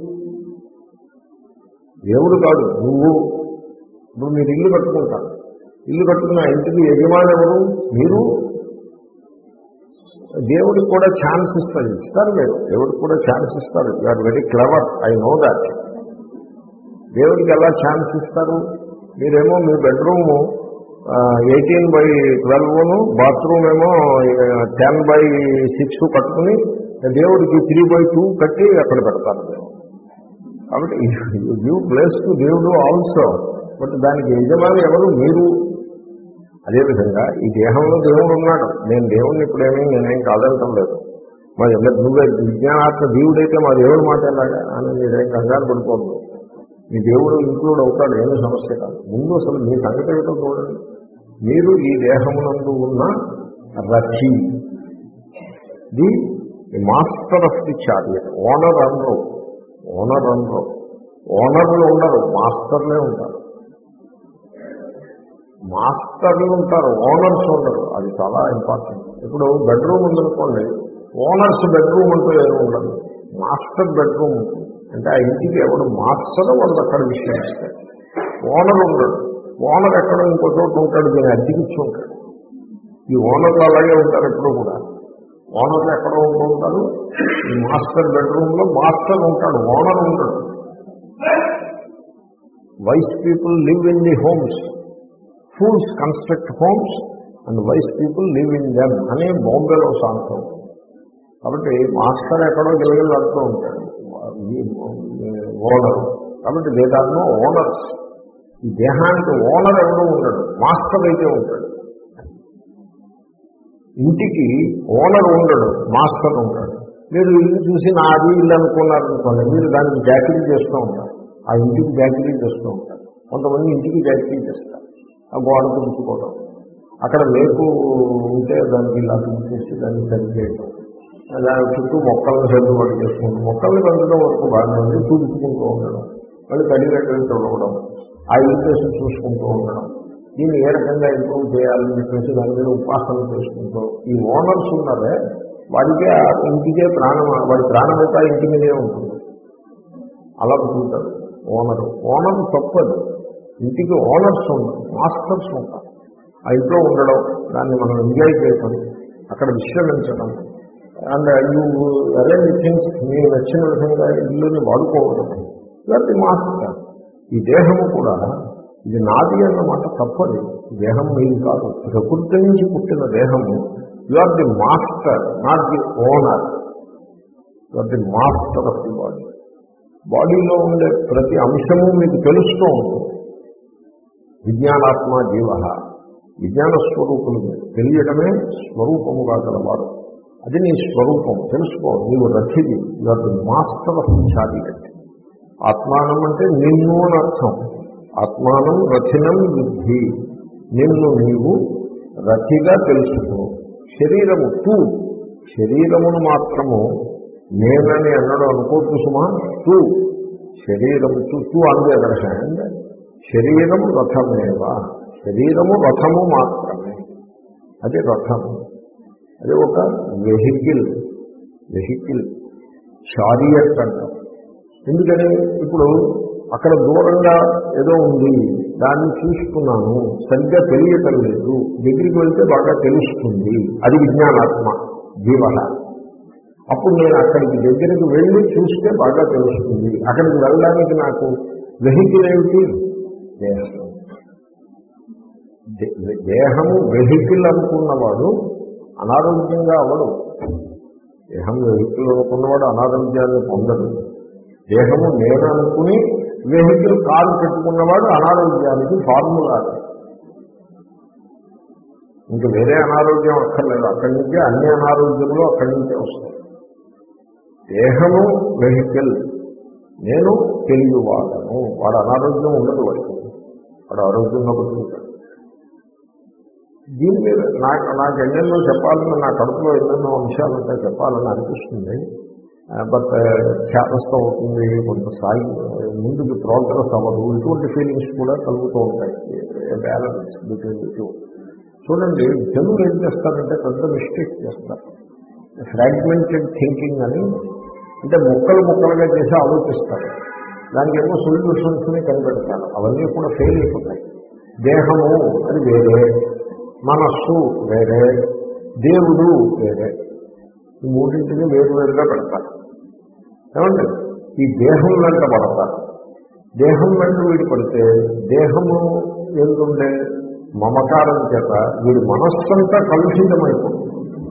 దేవుడు కాదు, నువ్వు. ఇప్పుడు మీరు ఇల్లు కట్టుకుంటారు, ఇల్లు కట్టుకున్న ఇంటికి యజమాని ఎవరు? మీరు. దేవుడికి కూడా ఛాన్స్ ఇస్తారు, ఇస్తారు మీరు, దేవుడికి కూడా ఛాన్స్ ఇస్తారు. You are very clever, I know that. దేవుడికి ఎలా ఛాన్స్ ఇస్తారు? మీరేమో మీ బెడ్రూము ఎయిటీన్ బై ట్వెల్వ్ను, బాత్రూమ్ ఏమో టెన్ బై సిక్స్ కట్టుకుని దేవుడికి త్రీ బై టూ కట్టి అక్కడ పెడతారు. కాబట్టి యూ గివ్ ప్లేస్ టు దేవుడు ఆల్సో, బట్ దానికి యజమాని ఎవరు? మీరు. అదేవిధంగా ఈ దేహంలో దేవుడు ఉన్నాడు. నేను దేవుడిని ఇప్పుడేమీ నేనేం కాదంటం లేదు. మరి నువ్వే విజ్ఞానాత్మ దేవుడైతే మా దేవుడి మాట ఎలాగా అని మీరేం కంగారు పడిపోదు. మీ దేవుడు ఇంక్లూడ్ అవుతాడు, ఏమీ సమస్య కాదు. ముందు అసలు మీ సంగతి ఏమిటో చూడండి. మీరు ఈ దేహమునందు ఉన్న రథి, the master of the chariot, owner అనరు, ఓనర్ అనరు, ఓనర్లు ఉండరు, మాస్టర్లే ఉంటారు. మాస్టర్లు ఉంటారు, ఓనర్స్ ఉండరు. అది చాలా ఇంపార్టెంట్. ఇప్పుడు బెడ్రూమ్ ఉందనుకోండి, ఓనర్స్ బెడ్రూమ్ అంటూ ఏమి ఉండదు, మాస్టర్ బెడ్రూమ్ ఉంటుంది. అంటే ఆ ఇంటికి ఎవడు మాస్టర్ వాళ్ళు అక్కడ విషయం ఇస్తారు, ఓనర్ ఉండడు. ఓనర్ ఎక్కడో ఇంకో చోట ఉంటాడు, దీన్ని అద్దెకిచ్చి ఉంటాడు. ఈ ఓనర్లు అలాగే ఉంటారు ఎప్పుడూ కూడా. ఓనర్లు ఎక్కడో ఉంటూ ఉంటారు. ఈ మాస్టర్ బెడ్రూమ్ లో మాస్టర్ ఉంటాడు, ఓనర్ ఉంటాడు. Wise people live in the homes, fools construct homes and wise people live in them అని బాంబేలో సాంతం. కాబట్టి మాస్టర్ ఎక్కడో గిలగిలాడుతూ ఉంటాడు, ఓనర్. కాబట్టి వేదాల్లో ఓనర్స్. ఈ దేహానికి ఓనర్ ఎవడో ఉంటాడు, మాస్టర్ అయితే ఉంటాడు. ఇంటికి ఓనర్ ఉండడు, మాస్టర్ ఉంటాడు. మీరు ఇల్లు చూసి నాది ఇల్లు అనుకున్నారనుకోండి, మీరు దానికి జాకిరీ చేస్తూ ఉంటారు, ఆ ఇంటికి జాకిరీ చేస్తూ ఉంటారు. కొంతమంది ఇంటికి జాకిరీ చేస్తారు, ఆ గోడ తుడుచుకోవడం, అక్కడ మేకు ఉంటే దానికి ఇలా తుడిచేసి దాన్ని సరి చేయడం, దాని చుట్టూ మొక్కలను సర్దుబాటు చేసుకుంటాం, మొక్కల్ని పెంచడం వరకు బాగా ఉంది, తుడుచుకుంటూ ఉండడం, మళ్ళీ కడిగేటట్టు చూడడం, ఆ ఇంట్రెస్ట్ చూసుకుంటూ ఉండడం, దీన్ని ఏ రకంగా ఇంప్రూవ్ చేయాలని చెప్పేసి దాని మీద ఉపాసన చేసుకుంటూ ఈ ఓనర్స్ ఉన్నారే వాడికే ఆ ఇంటికే ప్రాణం, వాడి ప్రాణం అయితే ఆ ఇంటి మీదే ఉంటుంది. అలా బతుకుతాడు ఓనరు. ఓనర్ తప్పదు, ఇంటికి ఓనర్స్ ఉండరు, మాస్టర్స్ ఉంటారు. ఆ ఇంట్లో ఉండడం, దాన్ని మనం ఎంజాయ్ చేయటం, అక్కడ విశ్రమించడం, అండ్ యూ అరేంజ్ థింగ్స్ మీకు నచ్చిన విధంగా ఇల్లుని వాడుకోవడం, ఇలాంటి మాస్టర్. ఈ దేహము కూడా ఇది నాది అన్నమాట తప్పది. దేహం మీది కాదు, ప్రకృతి నుంచి పుట్టిన దేహము. You are the master, not the owner. You are the master of the body. బాడీలో ఉండే ప్రతి అంశము మీకు తెలుస్తూ ఉంటుంది. విజ్ఞానాత్మ జీవ, విజ్ఞాన స్వరూపులు మీరు, తెలియడమే స్వరూపముగా గలవారు. అది నీ స్వరూపం, తెలుసుకో. నీవు రథిది, you are the master of charity. ఆత్మానం అంటే నిన్ను అని అర్థం. ఆత్మానం రథినం విద్ధి, నిన్ను నీవు రథిగా తెలుసుకో. శరీరము తూ, శరీరమును మాత్రము నేనని అన్నాడు అనుకోవచ్చు సుమా. తూ శరీరము తూ తూ అందే దర్శనం. శరీరం రథమేవా, శరీరము రథము మాత్రమే. అది రథము, అది ఒక వెహికల్. వెహికల్ చారియట్ అంటాం. ఎందుకని ఇప్పుడు అక్కడ దూరంగా ఏదో ఉంది, దాన్ని చూసుకున్నాను, సరిగ్గా తెలియటం లేదు, దగ్గరికి వెళ్తే బాగా తెలుస్తుంది. అది విజ్ఞానాత్మ జీవ. అప్పుడు నేను అక్కడికి దగ్గరికి వెళ్ళి చూస్తే బాగా తెలుస్తుంది. అక్కడికి వెళ్ళడానికి నాకు వెహికల్ ఏమిటి? దేహం. దేహము వెహికల్ అనుకున్నవాడు అనారోగ్యంగా అవ్వడు. దేహం వెహికల్ అనుకున్నవాడు అనారోగ్యాన్ని పొందడు. దేహము నేను అనుకుని వెహికల్ కారు పెట్టుకున్నవాడు అనారోగ్యానికి ఫార్ములా. ఇంకా వేరే అనారోగ్యం అక్కర్లేదు, అక్కడి నుంచే అన్ని అనారోగ్యములు అక్కడి నుంచే వస్తాయి. దేహము వెహికల్, నేను తెలియవాడను. వాడు అనారోగ్యం ఉండదు, వాడికి వాడు ఆరోగ్యంగా బతుకుతాడు. దీని మీద నాకు నాకు ఎన్నెన్నో చెప్పాలని, నా కడుపులో ఎన్నెన్నో అంశాలంటే చెప్పాలని అనిపిస్తుంది. బట్ చేతస్థం అవుతుంది, కొంత సాయి ముందుకు ప్రోగ్రెస్ అవ్వదు. ఇటువంటి ఫీలింగ్స్ కూడా కలుగుతూ ఉంటాయి. Balance between the two. చూడండి, జనులు ఏం చేస్తారంటే పెద్ద మిస్టేక్ చేస్తారు. ఫ్రాగ్మెంటెడ్ థింకింగ్ అని, అంటే ముక్కలు ముక్కలుగా చేసి ఆలోచిస్తారు. దానికి ఏమో సొల్యూషన్స్ని కనిపెడతారు. అవన్నీ కూడా ఫెయిల్ అయిపోతాయి. దేహము అది వేరే, మనస్సు వేరే, దేవుడు వేరే. ఈ మూడింటిని వేరు వేరుగా పెడతారు. ఏమండి, ఈ దేహం వెంట పడతారు. దేహం వెంట వీడి పడితే దేహము ఎందుండే మమకారం చేత వీడి మనస్సంతా కలుషితమైపోతుంది.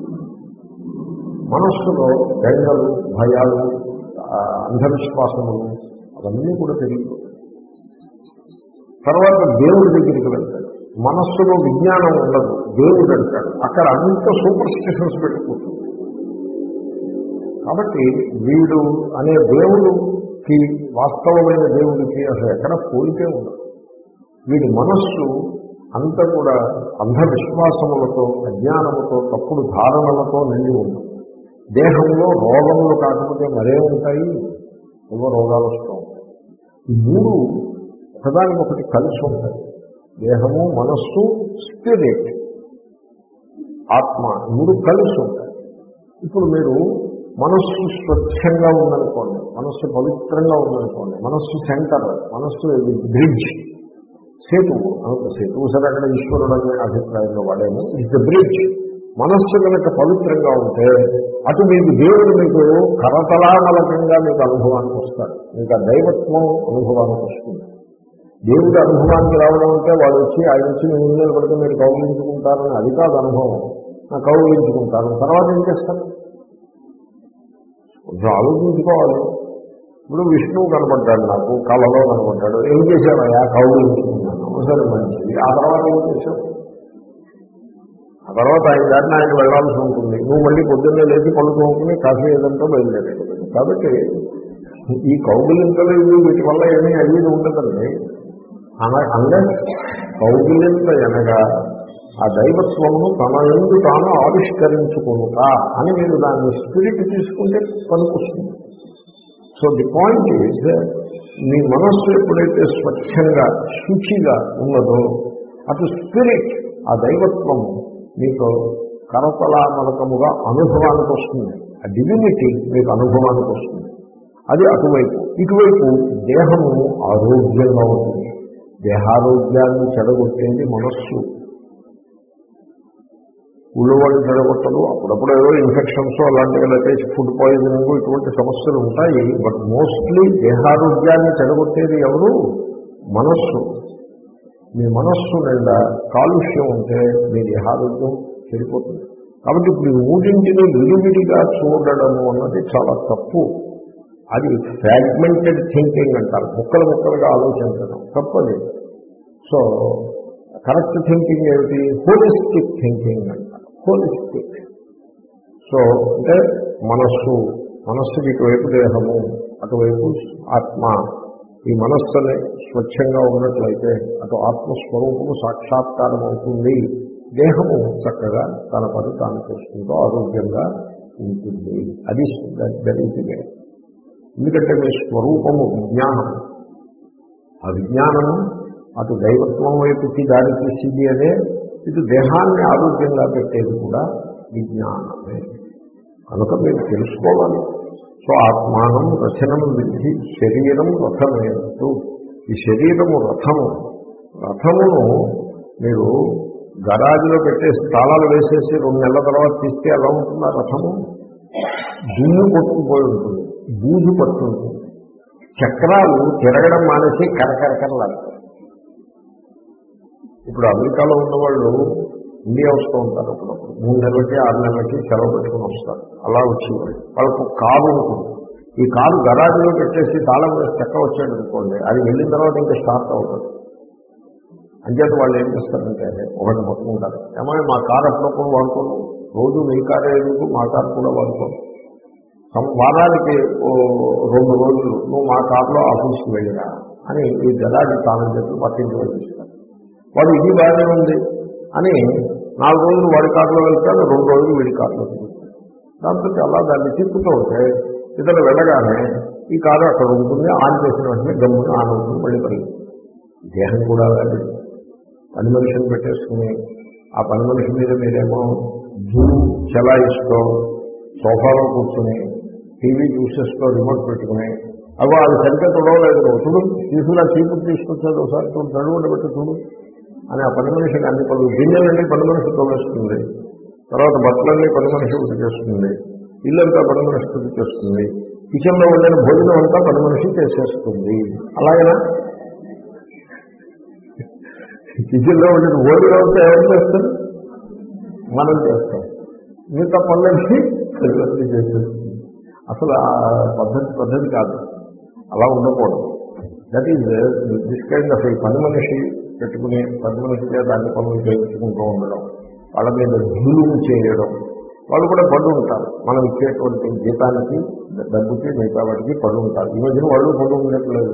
మనస్సులో బెంగలు, భయాలు, అంధవిశ్వాసములు అవన్నీ కూడా పెరిగిపోతాయి. తర్వాత దేవుడి దగ్గరికి వెళ్తాడు. మనస్సులో విజ్ఞానం ఉండదు, దేవుడు అంటాడు. అక్కడ అంత సూపర్ స్టిషన్స్ పెట్టుకుంటుంది. కాబట్టి వీడు అనే దేవుడికి, వాస్తవమైన దేవుడికి అసలు ఎక్కడ పోలికే ఉండదు. వీడి మనస్సు అంత కూడా అంధవిశ్వాసములతో, అజ్ఞానముతో, తప్పుడు ధారణలతో నిండి ఉంటుంది. దేహంలో రోగములు కాకపోతే మరే ఉంటాయి, ఏవో రోగాలు వస్తూ ఉంటాయి. ఈ మూడు ఒకదానికొకటి కలిసి ఉంటాయి. దేహము, మనస్సు, స్పిరిట్, ఆత్మ, మూడు కలిసి ఉంటాయి. ఇప్పుడు మీరు మనస్సు స్వచ్ఛంగా ఉందనుకోండి, మనస్సు పవిత్రంగా ఉందనుకోండి, మనస్సు సెంటర్, మనస్సు బ్రిడ్జ్, సేతువు అనుకో, సేతువు సరే అక్కడ ఈశ్వరుడు అనే అభిప్రాయంలో వాడేమో. Is the bridge. మనస్సు కనుక పవిత్రంగా ఉంటే అటు మీకు దేవుడు మీకు కరతలామలకంగా మీకు అనుభవానికి వస్తాడు. మీకు ఆ దైవత్వం అనుభవానికి వస్తుంది. దేవుడి అనుభవానికి రావడం అంటే వాడు వచ్చి ఆయన వచ్చి మీ ముందు పడితే మీరు కౌగిలించుకుంటారని అది కాదు అనుభవం. నాకు కౌగిలించుకుంటాను, తర్వాత ఏం చేస్తాను? కొంచెం ఆలోచించుకోవాలి. ఇప్పుడు విష్ణువు కనపడ్డాడు, నాకు కళలో కనపడ్డాడు. ఏం చేశావయ్యా? కౌగిలించుకున్నాను. సరే మంచిది. ఆ తర్వాత ఏం చేశావు? ఆ తర్వాత ఆయన దాన్ని ఆయన వెళ్లాల్సి ఉంటుంది. నువ్వు మళ్ళీ పొద్దున్నే లేచి పళ్ళు తోముకుని కాఫీ ఏదంతా బయలుదేరాడు. కాబట్టి ఈ కౌగిలింతలు ఇవి వీటి వల్ల ఏమీ అయ్యేది ఉండదండి. అన అన్లెస్ కౌగిలింత అనగా ఆ దైవత్వమును తన యందు తాను ఆవిష్కరించుకుంటా అని మీరు దాన్ని స్పిరిట్ తీసుకుంటే పనికొస్తుంది. సో ది పాయింట్ ఈజ్, మీ మనస్సు ఎప్పుడైతే స్వచ్ఛంగా శుచిగా ఉన్నదో అటు స్పిరిట్ ఆ దైవత్వము మీకు కరతలామలకముగా అనుభవానికి వస్తుంది. ఆ డివినిటీ మీకు అనుభవానికి వస్తుంది. అది అటువైపు. ఇటువైపు దేహము ఆరోగ్యంగా ఉంటుంది. దేహారోగ్యాన్ని చెడగొట్టేది మనస్సు. ఊళ్ళో వాళ్ళు చెడగొట్టదు. అప్పుడప్పుడు ఏదో ఇన్ఫెక్షన్స్ అలాంటివి, లేకపోతే ఫుడ్ పాయిజనింగ్ ఇటువంటి సమస్యలు ఉంటాయి. బట్ మోస్ట్లీ దేహారోగ్యాన్ని చెడగొట్టేది ఎవరు? మనస్సు. మీ మనస్సు నిండా కాలుష్యం ఉంటే మీ దేహారోగ్యం చెడిపోతుంది. కాబట్టి ఇప్పుడు ఈ మూడింటిని విడివిడిగా చూడడము అన్నది చాలా తప్పు. అది ఫ్రాగ్మెంటెడ్ థింకింగ్ అంటారు. ముక్కలు ముక్కలుగా ఆలోచించడం తప్పది. సో కరెక్ట్ థింకింగ్ ఏమిటి? హోలిస్టిక్ థింకింగ్ అంటారు. హోలిస్టిక్. సో అంటే మనస్సు, మనస్సుకి ఇటువైపు దేహము, అటువైపు ఆత్మ. ఈ మనస్సుని స్వచ్ఛంగా ఉన్నట్లయితే అటు ఆత్మస్వరూపము సాక్షాత్కారం అవుతుంది. దేహము చక్కగా తన పని తాను చేసుకుంటూ ఆరోగ్యంగా ఉంటుంది. అది జరిగితే ఎందుకంటే మీ స్వరూపము విజ్ఞానం. ఆ విజ్ఞానము అటు దైవత్వం వైపుకి దారి తీసింది అదే, ఇటు దేహాన్ని ఆరోగ్యంగా పెట్టేది కూడా విజ్ఞానమే. కనుక మీరు తెలుసుకోవాలి. సో ఆత్మానం రచనం విద్ధి శరీరం రథమేంటూ. ఈ శరీరము రథము. రథమును మీరు గరాజులో పెట్టేసి తాళాలు వేసేసి రెండు నెలల తర్వాత తీస్తే ఎలా ఉంటుంది? ఆ రథము దుమ్ము కొట్టుకుపోయి ఉంటుంది, బూజు పట్టుకుంటుంది. చక్రాలు తిరగడం మానేసి కరకరకరలాడతాయి. ఇప్పుడు అమెరికాలో ఉన్నవాళ్ళు ఇండియా వస్తూ ఉంటారు. అప్పుడప్పుడు మూడు నెలలకి ఆరు నెలలకి సెలవు పెట్టుకుని వస్తారు. అలా వచ్చేవాళ్ళు. వాళ్ళకు కారు ఉంటుంది. ఈ కారు గరాజులో పెట్టేసి తాళం వేసి చక్క వచ్చాడు అనుకోండి, అది వెళ్ళిన తర్వాత ఇంకా స్టార్ట్ అవుతుంది. అంచేత వాళ్ళు ఏం చేస్తారంటే ఒకటి పట్టుకుంటారు. ఏమైనా మా కారు అప్పుడప్పుడు వాడుకోను, రోజు మీ కారే ఎందుకు, మా కారు కూడా వాడుకోను. వారానికి రెండు రోజులు నువ్వు మా కారులో ఆఫీస్కి వెళ్ళిరా అని ఈ గరాజు తాళం చెప్పి పట్టించి వెళ్ళిస్తారు. వాడు ఇది బాగానే ఉంది అని నాలుగు రోజులు వాడి కారులో వెళ్తాడు, రెండు రోజులు వీడి కారులో వెళ్తాడు. దాంతో అలా దాన్ని తిప్పుతూ ఉంటే ఇతను వెళ్ళగానే ఈ కారు అక్కడ ఉంటుంది. ఆన్ చేసిన వెంటనే గమ్మున ఆన్ అవుతుంది, మళ్ళీ పరిగెత్తుంది. దేహం కూడా వెళ్ళదు. పని మనిషిని పెట్టేసుకుని ఆ పని మనిషి మీద మీరేమో జూ చెలాయిస్తూ సోఫాలో కూర్చుని టీవీ చూసేస్తూ రిమోట్ పెట్టుకుని అగో అది సరిగ్గా తుడవలేదు, చూడు తీసుకురా చీపురు తీసుకొచ్చాడు ఒకసారి చూడు, తడుగుండ పెట్టి చూడు అని ఆ పని మనిషికి అన్ని పనులు, గిన్నెలన్నీ పని మనిషి తోవేస్తుంది. తర్వాత బట్టలన్నీ పని మనిషి ఉత్తి చేస్తుంది. ఇల్లంతా పని మనిషి ఉత్తి చేస్తుంది. కిచెన్లో ఉండిన భోజనం అంతా పని మనిషి చేసేస్తుంది. అలాగేనా? కిచెన్లో ఉండిన భోజనం అంతా ఎవరు చేస్తారు? మనం చేస్తాం. మిగతా పనులన్నీ పని చేసేస్తుంది. అసలు ఆ పద్ధతి పద్ధతి కాదు. అలా ఉండకూడదు. That is this kind of ఈ పని మనిషి పెట్టుకుని పని మనిషి చేత అన్ని పనులు చేయించుకుంటూ ఉండడం, వాళ్ళ మీద జూలుము చేయడం. వాళ్ళు కూడా పడు ఉంటారు. మనం ఇచ్చేటువంటి జీతానికి డబ్బుకి మిగతా వాటికి పడు ఉంటారు. ఈ మధ్యన వాళ్ళు పడు ఉండట్లేదు.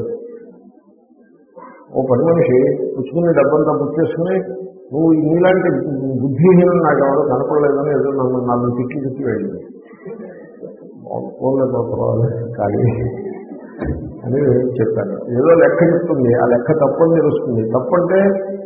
ఓ పని మనిషి పుచ్చుకుని డబ్బంతా పుచ్చేసుకుని నువ్వు నీలాంటి బుద్ధిహీనం నాకు ఎవరో కనపడలేదని ఏదో నన్ను నాలుగు తిట్టి తిట్టి వెళ్ళింది. ఫోన్లో పర్వాలేదు కానీ అని చెప్పాను. ఏదో లెక్క చెప్తుంది, ఆ లెక్క తప్పని తెలుస్తుంది. తప్పంటే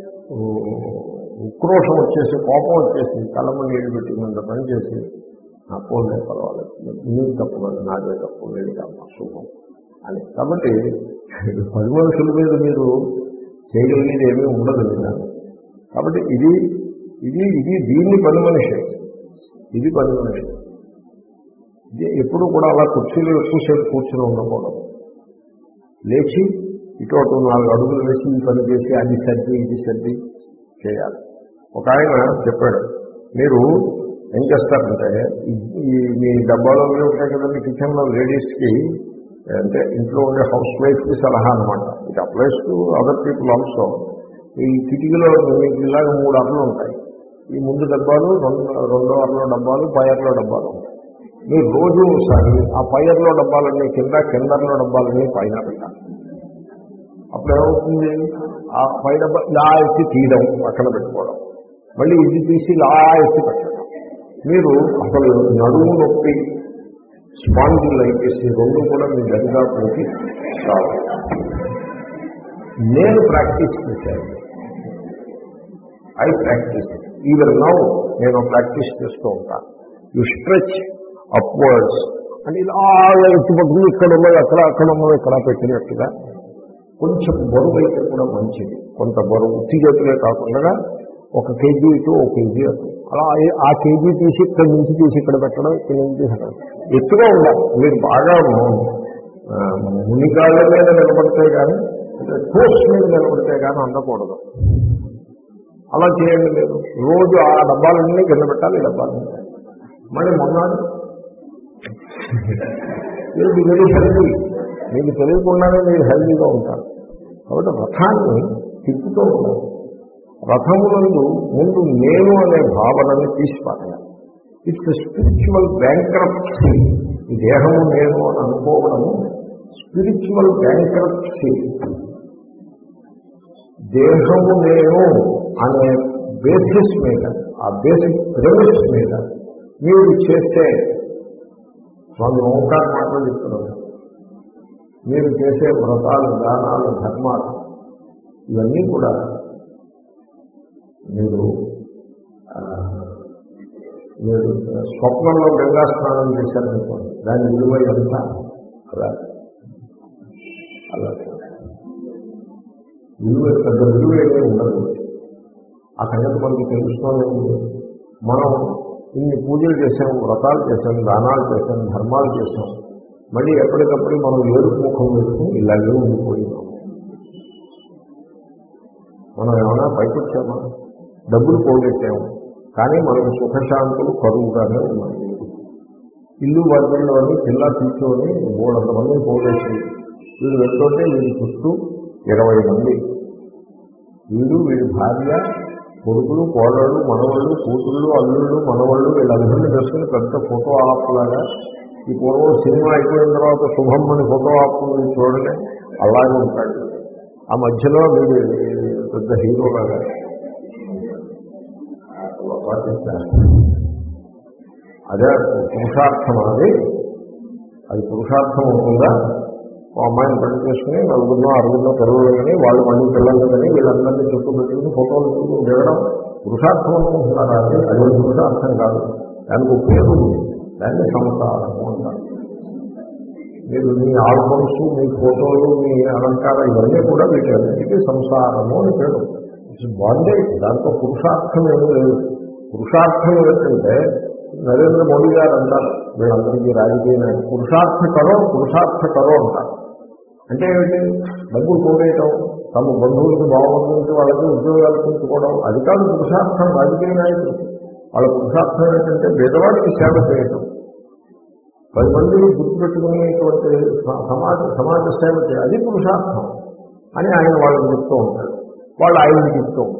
ఉక్రోషం వచ్చేసి, కోపం వచ్చేసి కళ్ళము నీళ్ళు పెట్టి ముందు పని చేసి నా ఫోన్లే పర్వాలేదు, నీకు తప్పు కాదు, నాదే తప్పు, లేదు అమ్మా శుభం అని. కాబట్టి పది మనుషుల మీద మీరు చేయగలిగేది ఏమీ ఉండదు లేదా. కాబట్టి ఇది ఇది ఇది దీన్ని పని మనిషి, ఇది పని మనిషి. ఇది ఎప్పుడు కూడా అలా కుర్చీలో ఎక్కువసేపు కూర్చొని ఉండకూడదు. లేచి ఇటు అటు నాలుగు అడుగులు వేసి ఈ పని చేసి అది సర్ది ఇది సర్ది చేయాలి. ఒక ఆయన చెప్పాడు, మీరు ఏం చేస్తారంటే ఈ మీ డబ్బాలో ఉంటాయి కదండి కిచెన్లో లేడీస్కి, అంటే ఇంట్లో ఉండే హౌస్ వైఫ్కి సలహా అనమాట. It applies to other people also. ఈ కిటికీలో మీకు ఇలాగ మూడు అరలు ఉంటాయి. ఈ ముందు డబ్బాలు, రెండు రెండో అరలో డబ్బాలు, పై అరలో డబ్బాలు ఉంటాయి. మీరు రోజు ఒకసారి ఆ పై అరలో డబ్బాలన్నీ కింద, కిందర్లో డబ్బాలన్నీ పైన పెట్టాలి. అప్పుడు ఏమవుతుంది, ఆ పై డబ్బా ఇలా ఎత్తి తీయడం, పక్కన పెట్టుకోవడం, మళ్ళీ ఇది తీసి ఇలా ఎత్తి పెట్టడం. మీరు అసలు నడుము నొప్పి, స్పాండిలైటిస్ రెండు కూడా మీ గదిగా పోయి రావాలి. నేను ప్రాక్టీస్ చేశాను, ఐ ప్రాక్టీస్ ఈవెన్ నౌ నేను ప్రాక్టీస్ చేస్తూ ఉంటాను. యు స్ట్రెచ్ అప్వర్డ్స్ అంటే ఇలా ఎత్తి పట్టుకుని ఇక్కడ ఉన్నది అక్కడ, అక్కడ ఉన్నది ఇక్కడ పెట్టినట్టుగా. కొంచెం బరువు అయితే కూడా మంచిది, కొంత బరువు ఉత్తి చేతులే కాకుండా ఒక కేజీ ఇటు ఒక కేజీ అటు, అలా ఆ కేజీ తీసి ఇక్కడ నుంచి తీసి ఇక్కడ పెట్టడం, ఇక్కడ నుంచి తీసడం ఎత్తుగా ఉండాలి. మీరు బాగా మునిగాళ్ళ మీద నిలబడితే కానీ, టోస్ మీద నిలబడితే కానీ అందకూడదు. అలా చేయండి. మీరు రోజు ఆ డబ్బాలన్నీ కింద పెట్టాలి, ఈ డబ్బాలన్నీ. మళ్ళీ మొన్నాడు వెరీ హెల్దీ, మీకు తెలియకుండానే మీరు హెల్దీగా ఉంటారు. కాబట్టి రథాన్ని తిప్పుతూ ఉండాలి. రథమునందు ముందు నేను అనే భావనని తీసిపారాలి. It's spiritual bankruptcy. ఈ దేహము నేను అని అనుకోవడము స్పిరిచువల్ బ్యాంక్రప్సీ. దేహము నేను అనే బేసిస్ మీద, ఆ బేసిక్ ప్రెమిస్ మీద మీరు చేసే, స్వామి ఓంకార మాటలు చెప్తున్నారు, మీరు చేసే వ్రతాలు, దానాలు, ధర్మాలు ఇవన్నీ కూడా మీరు మీరు స్వప్నంలో గంగా స్నానం చేశారనుకోండి, దాని విలువ ఎంత? అలా అలాగే విలువ పెద్ద విలువ ఏమీ ఉండదు. ఆ సంగతి మనకి తెలుస్తూనే ఉంది. మనం ఇన్ని పూజలు చేసాం, వ్రతాలు చేసాం, దానాలు చేసాం, ధర్మాలు చేసాం, మళ్ళీ ఎప్పటికప్పుడు మనం ఏడుపు ముఖం వేసుకుని ఇలాగే ఉండిపోయినాం. మనం ఏమైనా పైకొచ్చామా? డబ్బులు పోగొట్టాము, కానీ మనకు సుఖశాంతులు కరువుగానే ఉన్నాయి. ఇల్లు వర్గంలోని పిల్ల తీసుకొని మూడంతమందిని పోగేసి వీడు వెళ్తుంటే వీడి చుట్టూ ఇరవై మంది, వీడు వీడి భార్య, కొడుకులు, కోడళ్ళు, మనవాళ్ళు, కూతుళ్ళు, అల్లుళ్ళు, మనవాళ్ళు, వీళ్ళందరినీ చేసుకుని పెద్ద ఫోటో ఆప్లాగా, ఈ పూర్వం సినిమా అయిపోయిన తర్వాత శుభం అని ఫోటో ఆపుని చూడలే అలాగే ఉంటాడు. ఆ మధ్యలో వీడు పెద్ద హీరోలాగా పాటిస్తారు. అదే పురుషార్థం. అది అది పురుషార్థం ఉంటుందా? ఓ అమ్మాయిని పని చేసుకుని నలుగురిలో అరుగురిలో పిల్లలు కానీ వాళ్ళు మళ్ళీ పిల్లలు కానీ వీళ్ళందరినీ చుట్టూ పెట్టుకుని ఫోటోలు దిగడం పురుషార్థం అనుకుంటున్నారా? అది అది పురుషార్థం కాదు. దానికి ఉపయోగం ఉంది. దాన్ని సంసారము అంటారు. మీరు మీ ఆల్బమ్స్, మీ ఫోటోలు, మీ అలంకారం ఇవన్నీ కూడా వీటన్నిటికీ సంసారము అని పేరు. It's bondage. దాంట్లో పురుషార్థం ఏమీ లేదు. పురుషార్థం ఏంటంటే నరేంద్ర మోడీ గారు అంటారు, వీళ్ళందరికీ రాజకీయ నాయకులు పురుషార్థ కరో పురుషార్థ కరో అంటారు. అంటే ఏమిటి? డబ్బులు పోగేయటం, తమ బంధువులకు బాగుంటుంది, వాళ్ళకి ఉద్యోగాలు పెంచుకోవడం, అది కాదు పురుషార్థం. రాజకీయ నాయకులు వాళ్ళ పురుషార్థం ఏంటంటే పేదవాడికి సేవ చేయటం, పది మందిని గుర్తుపెట్టుకునేటువంటి సమాజ సమాజ సేవ చేయాలి, అది పురుషార్థం అని ఆయన వాళ్ళని చెప్తూ ఉంటాడు, వాళ్ళు ఆయనకి చెప్తూ ఉంటారు.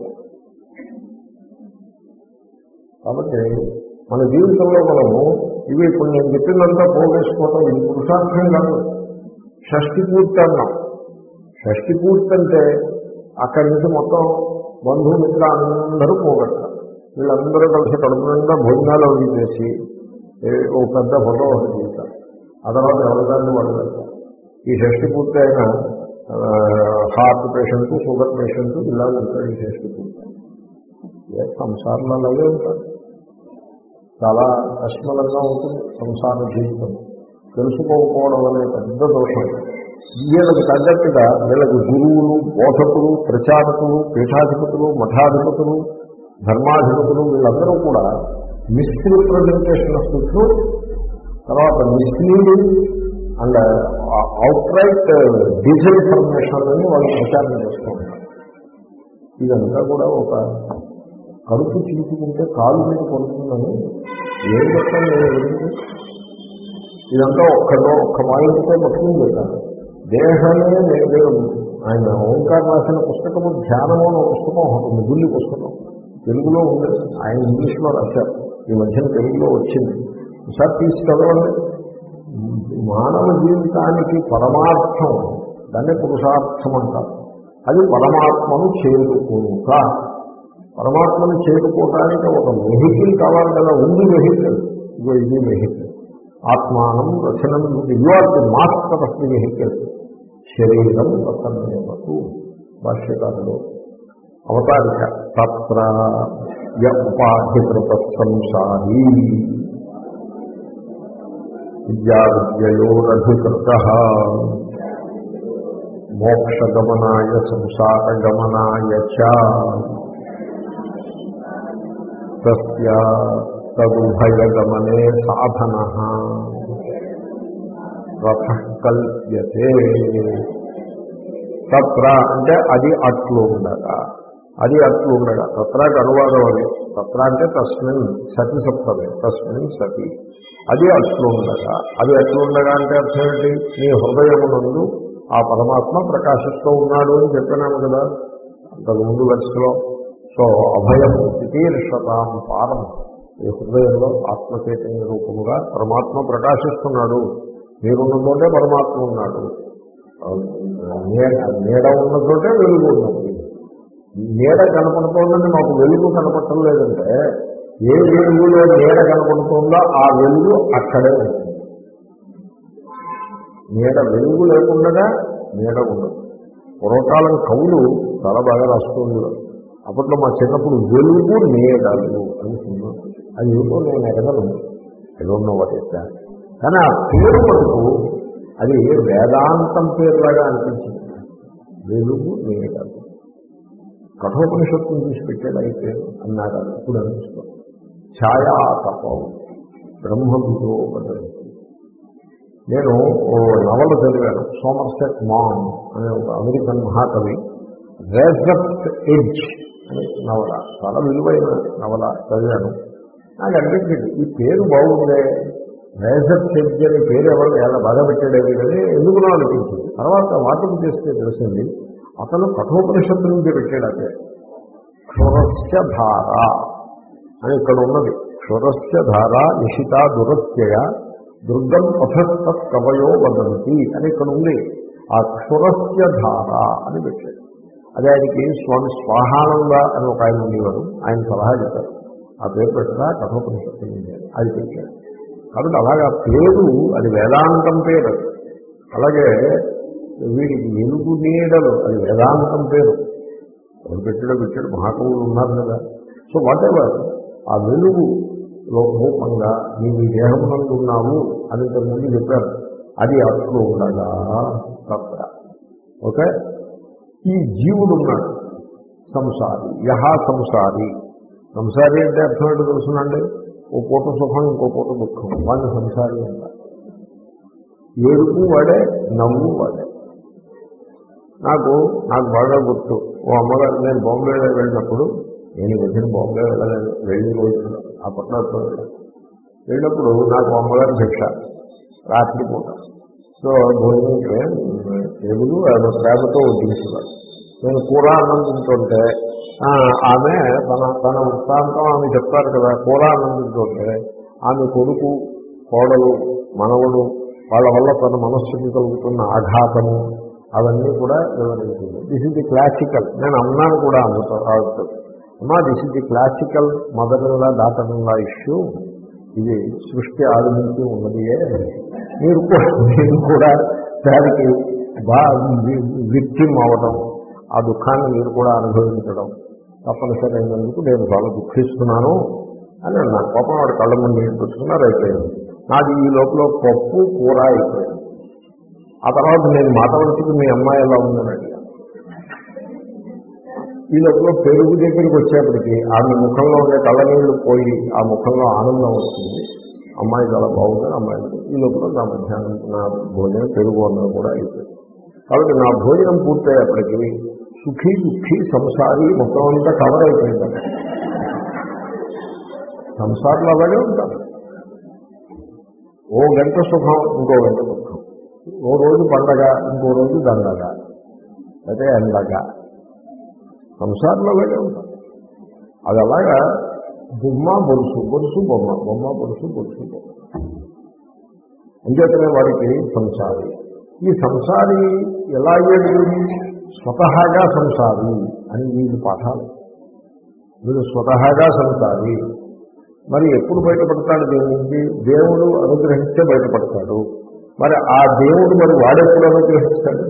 కాబట్టి మన జీవితంలో మనము ఇవి ఇప్పుడు నేను చెప్పినంతా పోగేసుకోవటం ఇది పురుషార్థం కాదు. షష్ఠి పూర్తి అన్నాం. షష్ఠి పూర్తి అంటే అక్కడి నుంచి మొత్తం బంధుమిత్రులు అందరూ పోగొట్టారు. వీళ్ళందరూ కలిసి కడుపు నిండా భోజనాలు అవి చేసి ఓ పెద్ద ఫోటో ఒకటి చేశారు. ఆ తర్వాత ఎవరిదాన్ని వాళ్ళు వెళ్తారు. ఈ షష్ఠి పూర్తి అయిన హార్ట్ పేషెంట్, షుగర్ పేషెంట్ ఇలా ఉంటారు. ఈ షష్ఠి పూర్తి సంసారంలో అలాగే ఉంటారు. చాలా కష్టంగా ఉంటుంది సంసార జీవితం. తెలుసుకోకపోవడం అనే పెద్ద దోషం. వీళ్ళకి తగ్గట్టుగా వీళ్ళకి గురువులు, బోధకులు, ప్రచారకులు, పీఠాధిపతులు, మఠాధిపతులు, ధర్మాధిపతులు వీళ్ళందరూ కూడా మిస్రిప్రజెంటేషన్ ఆఫ్ ది ట్రూత్, తర్వాత misleading and outright disinformation అని వాళ్ళు ప్రచారం చేస్తూ ఉంటారు. ఇదంతా కూడా ఒక కడుపు చీల్చుకుంటే కాలు మీద పడుతుందని ఏం చెప్తాను నేను గురించి. ఇదంతా ఒక్కడో ఒక్క మాయింటితో పట్టుకుని పెట్టాను. దేహమే నేను ఆయన ఓంకార్ రాసిన పుస్తకము ధ్యానము అనే పుస్తకం ఉంటుంది, గుల్లి పుస్తకం, తెలుగులో ఉంది, ఆయన ఇంగ్లీష్లో రాశారు, ఈ మధ్యన తెలుగులో వచ్చింది. ఒకసారి తీసి చదవండి. మానవ జీవితానికి పరమార్థం, దాన్ని పురుషార్థం అంటారు. అది పరమాత్మను చేరుకోక, పరమాత్మను చేరుకోవడానికి ఒక వెహికల్ కావాలి కదా, ఉంది వెహికల్, ఇగో ఇది వెహికల్. ఆత్మానం రచనం, you are the master of the vehicle. శరీరం రసమేవతు. భాష్యకారుడు అవతారిక తత్ర ఉపాధికృత సంసారీ విద్యావిద్యయోరధికృత మోక్షగమనాయ సంసారగమనాయ చ తస్య తదుభయగమనే సాధనః రథః కల్ప్యతే. తత్ర అంటే అది అట్లు ఉండగా, అది అట్లు ఉండగా, తత్రాకి అనువాదం అది. తత్ర అంటే తస్మిన్, సతి సప్తమే, తస్మిన్ సతి, అది అట్లు ఉండగా. అది అట్లు ఉండగా అంటే అర్థం ఏంటి? నీ హృదయమునందు ఆ పరమాత్మ ప్రకాశిస్తూ ఉన్నాడు అని చెప్పినాము కదా అంతకు ముందు వెర్సులో. సో అభయం తితీర్షతాం పారం, ఈ హృదయంలో ఆత్మచైతన్య రూపముగా పరమాత్మ ప్రకాశిస్తున్నాడు. మీరున్నతోటే పరమాత్మ ఉన్నాడు. నీడ ఉన్నతోటే వెలుగు ఉన్నది. నీడ కనపడుతోందని మాకు వెలుగు కనపడటం లేదంటే, ఏ వెలుగులో నీడ కనపడుతుందో ఆ వెలుగు అక్కడే ఉంటుంది. నీడ వెలుగు లేకుండా నీడ ఉండదు. పూర్వకాలం కవులు చాలా బాగా రాస్తుంది. అప్పట్లో మా చిన్నప్పుడు వెలుగు నీడలు అని సినిమా, అది ఏదో నేను ఎగదను, ఏదో వాటేస్తా. కానీ ఆ పేరు మటుకు అది వేదాంతం పేరులాగా అనిపించింది. వెలుగు నీడలు. కఠోపనిషత్తును చూసి పెట్టాడు అయితే అన్నారు. ఇప్పుడు అనిపిస్తుంది ఛాయా తపం బ్రహ్మవిదో వదంతి. నేను ఓ నవల చదివాను, సోమర్సెట్ మామ్ అనే ఒక అమెరికన్ మహాకవి, రేజర్స్ ఎడ్జ్ అనే నవల, చాలా విలువైన నవల చదివాను. నాకు అనిపించింది ఈ పేరు బాగుందే, రేజర్స్ ఎడ్జ్ అనే పేరు ఎవరు ఎలా బాగా పెట్టాడేది కానీ ఎందుకునో అనిపించింది. తర్వాత వాటిని చేస్తే తెలిసింది అతను కఠోపనిషత్తు నుంచి పెట్టాడు. అదే క్షురస్య ధార అని ఇక్కడ ఉన్నది. క్షురస్య ధార నిశిత దురత్యయ దుర్గం పథస్తత్ కవయో వదంతి అని ఇక్కడ ఉంది. ఆ క్షురస్య ధార అని పెట్టాడు. అదే ఆయనకి స్వామి స్వాహానంద అని ఒక ఆయన ఉండేవారు, ఆయన సలహా చెప్పారు ఆ పేరు పెట్టగా కఠోపనిషత్తు నుంచి అది పెట్టాడు. కాబట్టి అలాగా పేరు అది వేదాంతం పేరు. అలాగే వీడికి వెలుగు నీడలు అది వేదాంతం పేరు. ఎవరు పెట్టాడో పెట్టాడు, మహాకవులు ఉన్నారు కదా. సో వాట్ ఎవర్ ఆ వెలుగు రూపంగా నీవు ఈ దేహమునందు ఉన్నావు అని ముందు చెప్పారు. అది అట్లు ఉండగా తప్ప ఓకే. ఈ జీవుడు ఉన్నాడు సంసారి, యహ సంసారి. సంసారి అంటే అర్థం ఏంటో తెలుసునండి, ఓ పూట సుఖం ఇంకో పూట దుఃఖం, వాడిని సంసారి అంటారు. ఏడుపు వాడే, నవ్వు వాడే. నాకు నాకు బాగా గుర్తు, ఓ అమ్మగారు నేను బాంబే వెళ్ళినప్పుడు, నేను వచ్చిన బాంబే వెళ్ళలేదు, వెళ్ళి రోజులు ఆ పట్టణంలో వెళ్ళినప్పుడు నాకు అమ్మగారు శిక్ష రాత్రి పూట. సో భోజనం తెలుగు ఆయన ప్రేమతో వడ్డించేవాడు. నేను కూర అన్నం తింటుంటే ఆమె తన తన వృత్తాంతం ఆమె చెప్తారు కదా, కూర అన్నం తింటుంటే ఆమె కొడుకు, కోడలు, మనవడు వాళ్ళ వల్ల తన మనస్సుకి కలుగుతున్న ఆఘాతము అవన్నీ కూడా వివరించింది. This is the classical. నేను అన్నాను కూడా అందుతో ఆగుతుంది అమ్మా, దిస్ ఇస్ ది క్లాసికల్ మదర్లా డాటర్లా ఇష్యూ. ఇది సృష్టి ఆది నుంచి ఉన్నదియే. మీరు కూడా మీరు కూడా దానికి బాగా విక్టిమ్ అవ్వడం, ఆ దుఃఖాన్ని మీరు కూడా అనుభవించడం తప్పనిసరి అయినందుకు నేను చాలా దుఃఖిస్తున్నాను అని అన్నాను. పాపం వాడు కళ్ళ ముందు పెట్టుకున్నారు. అయిపోయింది. నాది ఈ లోపల పప్పు కూర అయిపోయింది. ఆ తర్వాత నేను మాట వలసికి మీ అమ్మాయి ఎలా ఉందని అడిగాను. ఈ లోపల పెరుగు దగ్గరికి వచ్చేప్పటికీ ఆమె ముఖంలో ఉండే కళ్ళనీళ్ళు పోయి ఆ ముఖంలో ఆనందం వస్తుంది. అమ్మాయి చాలా బాగుంది అమ్మాయి. ఈ లోపల నా మధ్యాహ్నం నా భోజనం పెరుగు అన్నం కూడా అయిపోయింది. కాబట్టి నా భోజనం పూర్తయ్యేప్పటికీ సుఖీ దుఃఖీ సంసారి మొత్తం అంతా కవర్ అయిపోయింది. సంసారంలో అలాగే ఉంటారు. ఓ గంట సుఖం, ఇంకో గంట దుఃఖం. ఓ రోజు పండగ, ఇంకో రోజు దండగ, అయితే ఎండగ. సంసారంలో అలాగే ఉంటారు. అది అలాగా బొమ్మ బొలుసు, బొలుసు బొమ్మ, బొమ్మ బొలుసు, బొలుసు బొమ్మ. అంచేతనే వాడికి సంసారి. ఈ సంసారి ఎలా అయ్యేది? స్వతహాగా సంసారి అని వీళ్ళు పాఠాలు. వీడు స్వతహాగా సంసారి. మరి ఎప్పుడు బయటపడతాడు దేవుడికి? దేవుడు అనుగ్రహిస్తే బయటపడతాడు. మరి ఆ దేవుడు మరి వాడెప్పుడు అనుగ్రహిస్తాడు?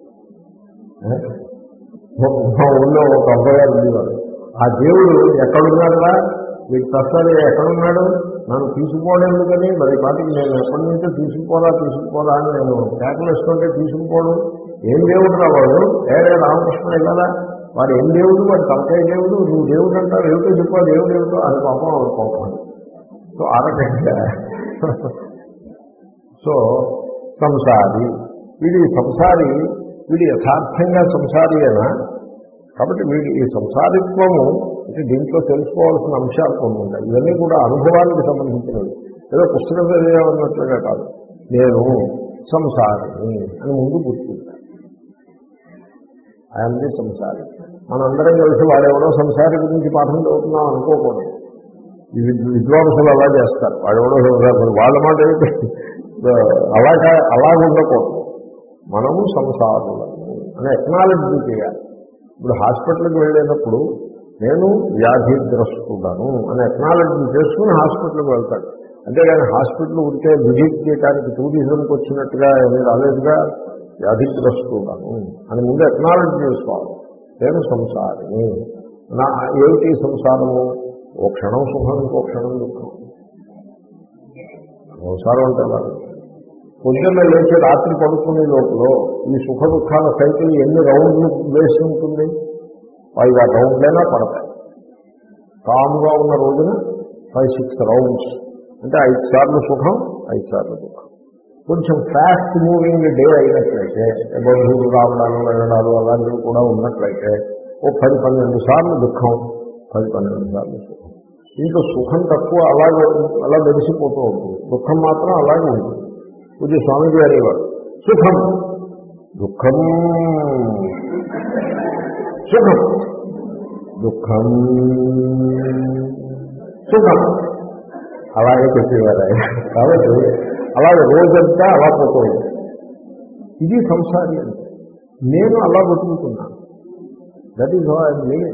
మా ఊళ్ళో ఒక అబ్బాయి ఉండేవాడు. ఆ దేవుడు ఎక్కడున్నాడురా, మీకు ప్రస్తుతాన్ని ఎక్కడున్నాడు, నన్ను తీసుకుపోవడం ఎందుకని, మరి పాటికి నేను ఎప్పటి నుంచో తీసుకుపోరా తీసుకుపోరా అని నేను కేకలేస్తుంటే తీసుకుపోవడం. ఏం దేవుడు రా వాడు? ఏడే రామకృష్ణ ఇలా వాడు ఏం దేవుడు, వాడు తలకాయ దేవుడు, నువ్వు దేవుడు అంటారు, ఏమిటో చెప్పాడు, దేవుడు ఏమిటో అని పాపం వాడు కోపం. సో ఆ రకంగా సో సంసారి వీడి సంసారి వీడి యథార్థంగా సంసారి అయినా. కాబట్టి వీడి ఈ సంసారిత్వము అంటే దీంట్లో తెలుసుకోవాల్సిన అంశాలు కొన్ని ఉంటాయి. ఇవన్నీ కూడా అనుభవానికి సంబంధించినవి. ఏదో పుస్తకం చదివేమన్నట్లుగా కాదు. నేను సంసారిని అని ముందు గుర్తుంటాను. ఐఎమ్ ది సంసారి. మనందరం కలిసి వాడెవడో సంసారి గురించి పాఠం చదువుతున్నాం అనుకోకూడదు. ఈ విద్వాంసులు అలా చేస్తారు. వాడెవడో సంసారి, వాళ్ళ మాట ఏమిటి అలాగా అలాగ ఉండకూడదు. మనము సంసారులను అని ఎక్నాలజీ చేయాలి. ఇప్పుడు హాస్పిటల్కి వెళ్ళేటప్పుడు నేను వ్యాధిగ్రస్తుడను అని ఎక్నాలజీ చేసుకుని హాస్పిటల్కి వెళ్తాడు. అంతేగాని హాస్పిటల్ ఉంటే విజిట్ చేయడానికి టూరిజంకి వచ్చినట్టుగా ఏమీ రాలేదుగా. వ్యాధిగ్రస్తుడను అని ముందు ఎక్నాలజీ చేసుకోవాలి. నేను సంసారిని. నా ఏమిటి సంసారము? ఓ క్షణం సుఖం, ఇంకో క్షణం దుఃఖం. సంసారం అంటే అలా. పొద్దున్న లేచి రాత్రి పడుకునే లోపల ఈ సుఖ దుఃఖాల సైకిల్ ఎన్ని రౌండ్లు వేసి ఉంటుంది? ఫైవ్ ఆ రౌండ్లైనా పడతాయి. కామ్గా ఉన్న రోజున ఫైవ్ సిక్స్ రౌండ్స్ అంటే ఐదు సార్లు సుఖం, ఐదు సార్లు దుఃఖం. కొంచెం ఫాస్ట్ మూవింగ్ డే అయినట్లయితే, బంధువులు రావడాలు వెళ్ళడాలు అలాంటివి కూడా ఉన్నట్లయితే ఓ పది పన్నెండు సార్లు దుఃఖం, పది పన్నెండు సార్లు సుఖం. ఇంకా సుఖం తక్కువ అలాగే అలా వెలిసిపోతూ ఉంటుంది. దుఃఖం మాత్రం అలాగే ఉంటుంది. పూజ్య స్వామిజీ అనేవారు, సుఖం దుఃఖం సుఖం దుఃఖం సుఖం అలాగే చెప్పేవారు ఆయన. కాబట్టి అలాగే రోజంతా అలా పోతుంది. ఇది సంసారి అంటే. నేను అలా బతుకుతున్నాను. That is how I am living.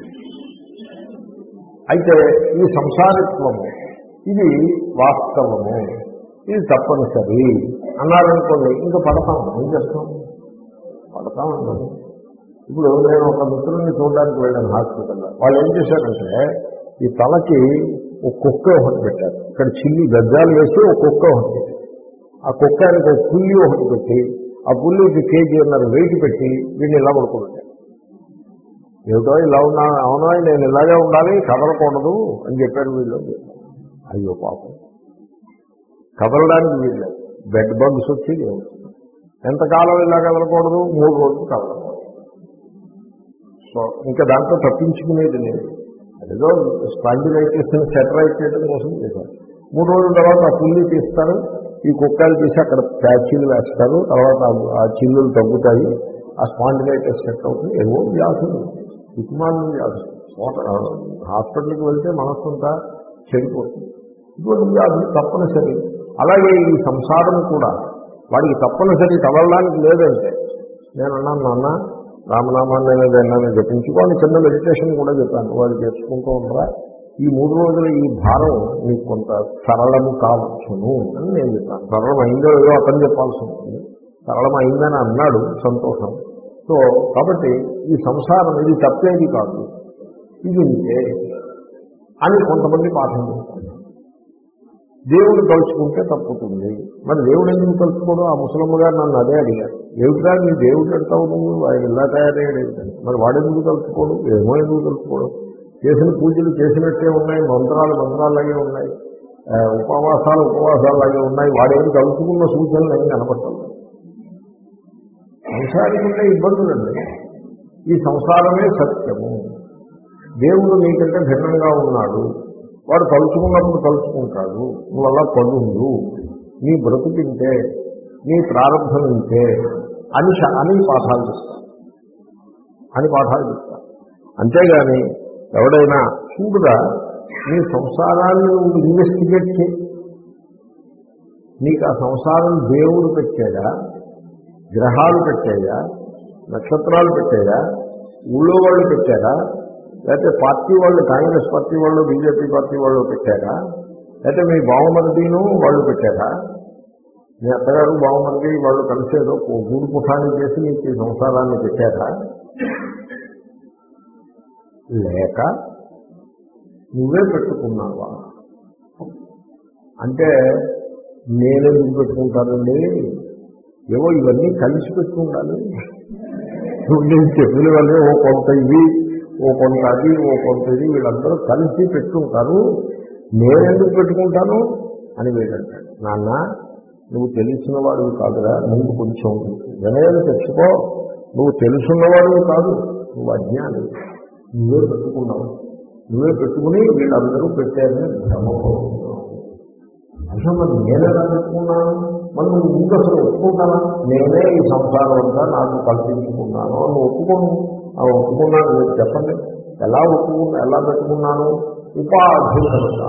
అయితే ఈ సంసారిత్వము ఇది వాస్తవము, ఇది తప్పనిసరి అన్నారనుకోండి, ఇంకా పడతాం. ఏం చేస్తాం? పడతాం అన్నాను. ఇప్పుడు నేను ఒక మిత్రుల్ని చూడడానికి వెళ్ళాను హాస్పిటల్లో. వాళ్ళు ఏం చేశారంటే ఈ తలకి ఒక కుక్క ఒకటి పెట్టారు. ఇక్కడ చిల్లి గజ్జాలు వేసి ఒక కుక్క ఒకటి పెట్టారు. ఆ కుక్కానికి ఒక పుల్లి ఒకటి పెట్టి ఆ పుల్లికి కేజీ అన్నారు వెయిట్ పెట్టి వీడిని ఇలా పడుకోబెట్టారు. ఏమిటో ఇలా ఉన్నా, అవునా నేను ఇలాగే ఉండాలి, కదలకూడదు అని చెప్పారు వీళ్ళు. అయ్యో పాపం, కదలడానికి వీళ్ళు బెడ్ బగ్స్ వచ్చి ఎంతకాలం ఇలా కదలకూడదు? మూడు రోజులు కదలకూడదు. సో ఇంకా దాంట్లో తప్పించుకునేది లేదు. అదేదో స్పాండిలైటిస్ సెటరైట్ చేయడం కోసం చేశారు. మూడు రోజుల తర్వాత ఆ పుల్లి తీస్తారు, ఈ కుక్కలు తీసి అక్కడ ప్యాచీలు వేస్తారు. తర్వాత ఆ చిల్లులు తగ్గుతాయి, ఆ స్పాండిలైటిస్ సెట్ అవుతుంది. ఏవో వ్యాధులు, ఉత్మానం వ్యాధులు. హాస్పిటల్కి వెళ్తే మనస్సంతా చెడిపోతుంది. ఇటువంటి వ్యాధులు తప్పనిసరి. అలాగే ఈ సంసారం కూడా వాడికి తప్పనిసరి కదలడానికి లేదంటే నేను అన్నాను, నాన్న రామనామాన్ని అనేది జపించుకోని చిన్న మెడిటేషన్ కూడా చెప్పాను. వాళ్ళు చేసుకుంటూ ఉండరా, ఈ మూడు రోజులు ఈ భారం నీకు కొంత సరళము కావచ్చును అని నేను చెప్పాను. సరళం అయిందో ఏదో అతను చెప్పాల్సి ఉంటుంది. సరళం అయిందని అన్నాడు, సంతోషం. సో కాబట్టి ఈ సంసారం ఇది తప్పేది కాదు, ఇది ఉంటే అని కొంతమంది పాఠం చెప్తారు. దేవుడు తలుచుకుంటే తప్పుతుంది. మరి దేవుడు ఎందుకు తలుచుకోడు? ఆ ముసలమ్మ గారు నన్ను అదే అడిగారు, ఏమిటా నీ దేవుడు అంటావు నువ్వు, ఆయన ఇలా తయారయ్యాడు ఏమిటంటే. మరి వాడెందుకు తలుచుకోడు? ఏమో ఎందుకు తలుచుకోడు? చేసిన పూజలు చేసినట్టే ఉన్నాయి, మంత్రాలు మంత్రాలలాగే ఉన్నాయి, ఉపవాసాలు ఉపవాసాలలాగే ఉన్నాయి. వాడేమి తలుచుకున్న సూచనలు ఏమి కనపడలేదు. సంసారికుంటే ఇబ్బందులండి. ఈ సంసారమే సత్యము. దేవుడు నీకంటే భిన్నంగా ఉన్నాడు, వాడు తలుచుకున్నప్పుడు తలుచుకుంటాడు, నువ్వు అలా పడుండు, నీ బ్రతుకింటే నీ ప్రారంభం ఇంతే అని అని పాఠాలు చెప్తాను అని పాఠాలు చెప్తాను అంతేగాని ఎవడైనా చూడుగా నీ సంసారాన్ని నువ్వు ఇన్వెస్టిగేట్ చేయి. నీకు ఆ సంసారం దేవుడు పెట్టాడా, గ్రహాలు పెట్టాయా, నక్షత్రాలు పెట్టాయా, ఊళ్ళో వాళ్ళు పెట్టారా, లేకపోతే పార్టీ వాళ్ళు, కాంగ్రెస్ పార్టీ వాళ్ళు, బీజేపీ పార్టీ వాళ్ళు పెట్టారా, లేకపోతే మీ బావమరిదిను వాళ్ళు పెట్టారా, మీ అత్తగారు బావమరిది వాళ్ళు కలిసేదో గూడు పుఠాన్ని చేసి నీకు ఈ సంసారాన్ని పెట్టారా, లేక నువ్వే పెట్టుకున్నావా? అంటే నేనెందుకు పెట్టుకుంటానండి, ఏవో ఇవన్నీ కలిసి పెట్టుకుంటాను. నేను చెప్పిన వల్లే ఓ కొంత ఇవి, ఓ కొంత అది, ఓ కొంత ఇది, వీళ్ళందరూ కలిసి పెట్టుకుంటారు, నేనెందుకు పెట్టుకుంటాను అని వీళ్ళంటాడు. నాన్న నువ్వు తెలిసిన వాడివి కాదురా, ముందు కొంచెం వినయాన్ని తెచ్చుకో. నువ్వు తెలుసున్నవాడివి కాదు, నువ్వు అజ్ఞాని. నువ్వే పెట్టుకున్నావు, నువ్వే పెట్టుకుని వీళ్ళందరూ పెట్టారని భ్రమపోతున్నావు. అసలు మరి నేనేలా పెట్టుకున్నాను? మరి నువ్వు ముందు అసలు ఒప్పుకుంటానా? నేనే ఈ సంసారం అంతా నాకు కల్పించుకున్నాను అని ఒప్పుకోను. ఆ ఒప్పుకున్నాను మీరు చెప్పండి, ఎలా ఒప్పుకున్నా, ఎలా పెట్టుకున్నాను? ఉపాధి కనుక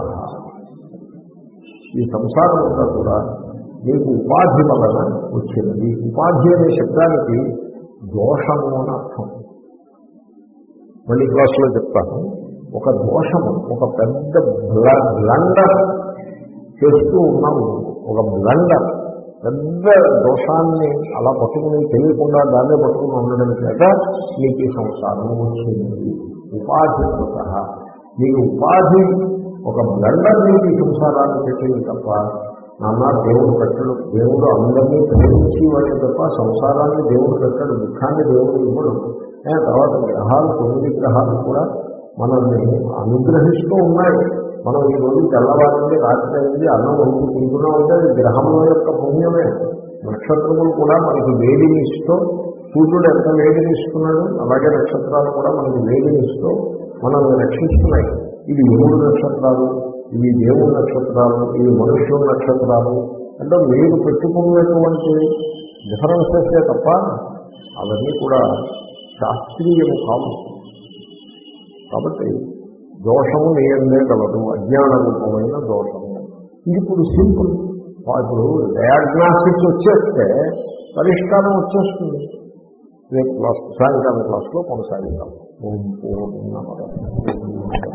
ఈ సంసారం అంతా కూడా నీకు ఉపాధి వలన వచ్చినది. ఉపాధి అనే శబ్దానికి దోషము అని అర్థం. మళ్ళీ క్లాసులో చెప్తాను. ఒక దోషము, ఒక పెద్ద బ్లండర్ చేస్తూ ఉన్నాము. ఒక బ్లండర్, పెద్ద దోషాన్ని అలా పట్టుకుని తెలియకుండా దాన్నే పట్టుకుని ఉండడం చేత నీకు ఈ సంసారం వచ్చింది. ఉపాధి సహా నీకు ఉపాధి ఒక బ్లండర్ నీకు ఈ సంసారాన్ని పెట్టింది తప్ప నాన్న దేవుడు పెట్టడు. దేవుడు అందరినీ ప్రేమించి వాడే తప్ప సంసారాన్ని దేవుడు పెట్టాడు, దుఃఖాన్ని దేవుడు ఇవ్వడు. తర్వాత గ్రహాలు, తొమ్మిది గ్రహాలు కూడా మనల్ని అనుగ్రహిస్తూ ఉన్నాయి. మనం ఈ రోజు తెల్లవారింది, రాత్రి అయింది, అన్నం వండి తింటున్నా ఉంటే అది గ్రహముల యొక్క పుణ్యమే. నక్షత్రములు కూడా మనకి వేడిని ఇస్తూ, సూర్యుడు ఎంత వేడిని ఇస్తున్నాడు అలాగే నక్షత్రాలు కూడా మనకి వేడిని ఇస్తూ మనల్ని రక్షిస్తున్నాయి. ఇవి ఏడు నక్షత్రాలు, ఇవి దేవుడు నక్షత్రాలు, ఇవి మనుష్యుల నక్షత్రాలు అంటే మీరు పెట్టుకున్నటువంటి డిఫరెన్సెసే తప్ప అవన్నీ కూడా శాస్త్రీయము కావు. కాబట్టి దోషము నియందే కలదు, అజ్ఞాన రూపమైన దోషము. ఇది ఇప్పుడు సింపుల్. ఇప్పుడు డయాగ్నాసిస్ వచ్చేస్తే పరిష్కారం వచ్చేస్తుంది. రేపు క్లాస్, సాయంకాలం క్లాస్లో కొనసాగిద్దాం. ఓం పూర్ణమద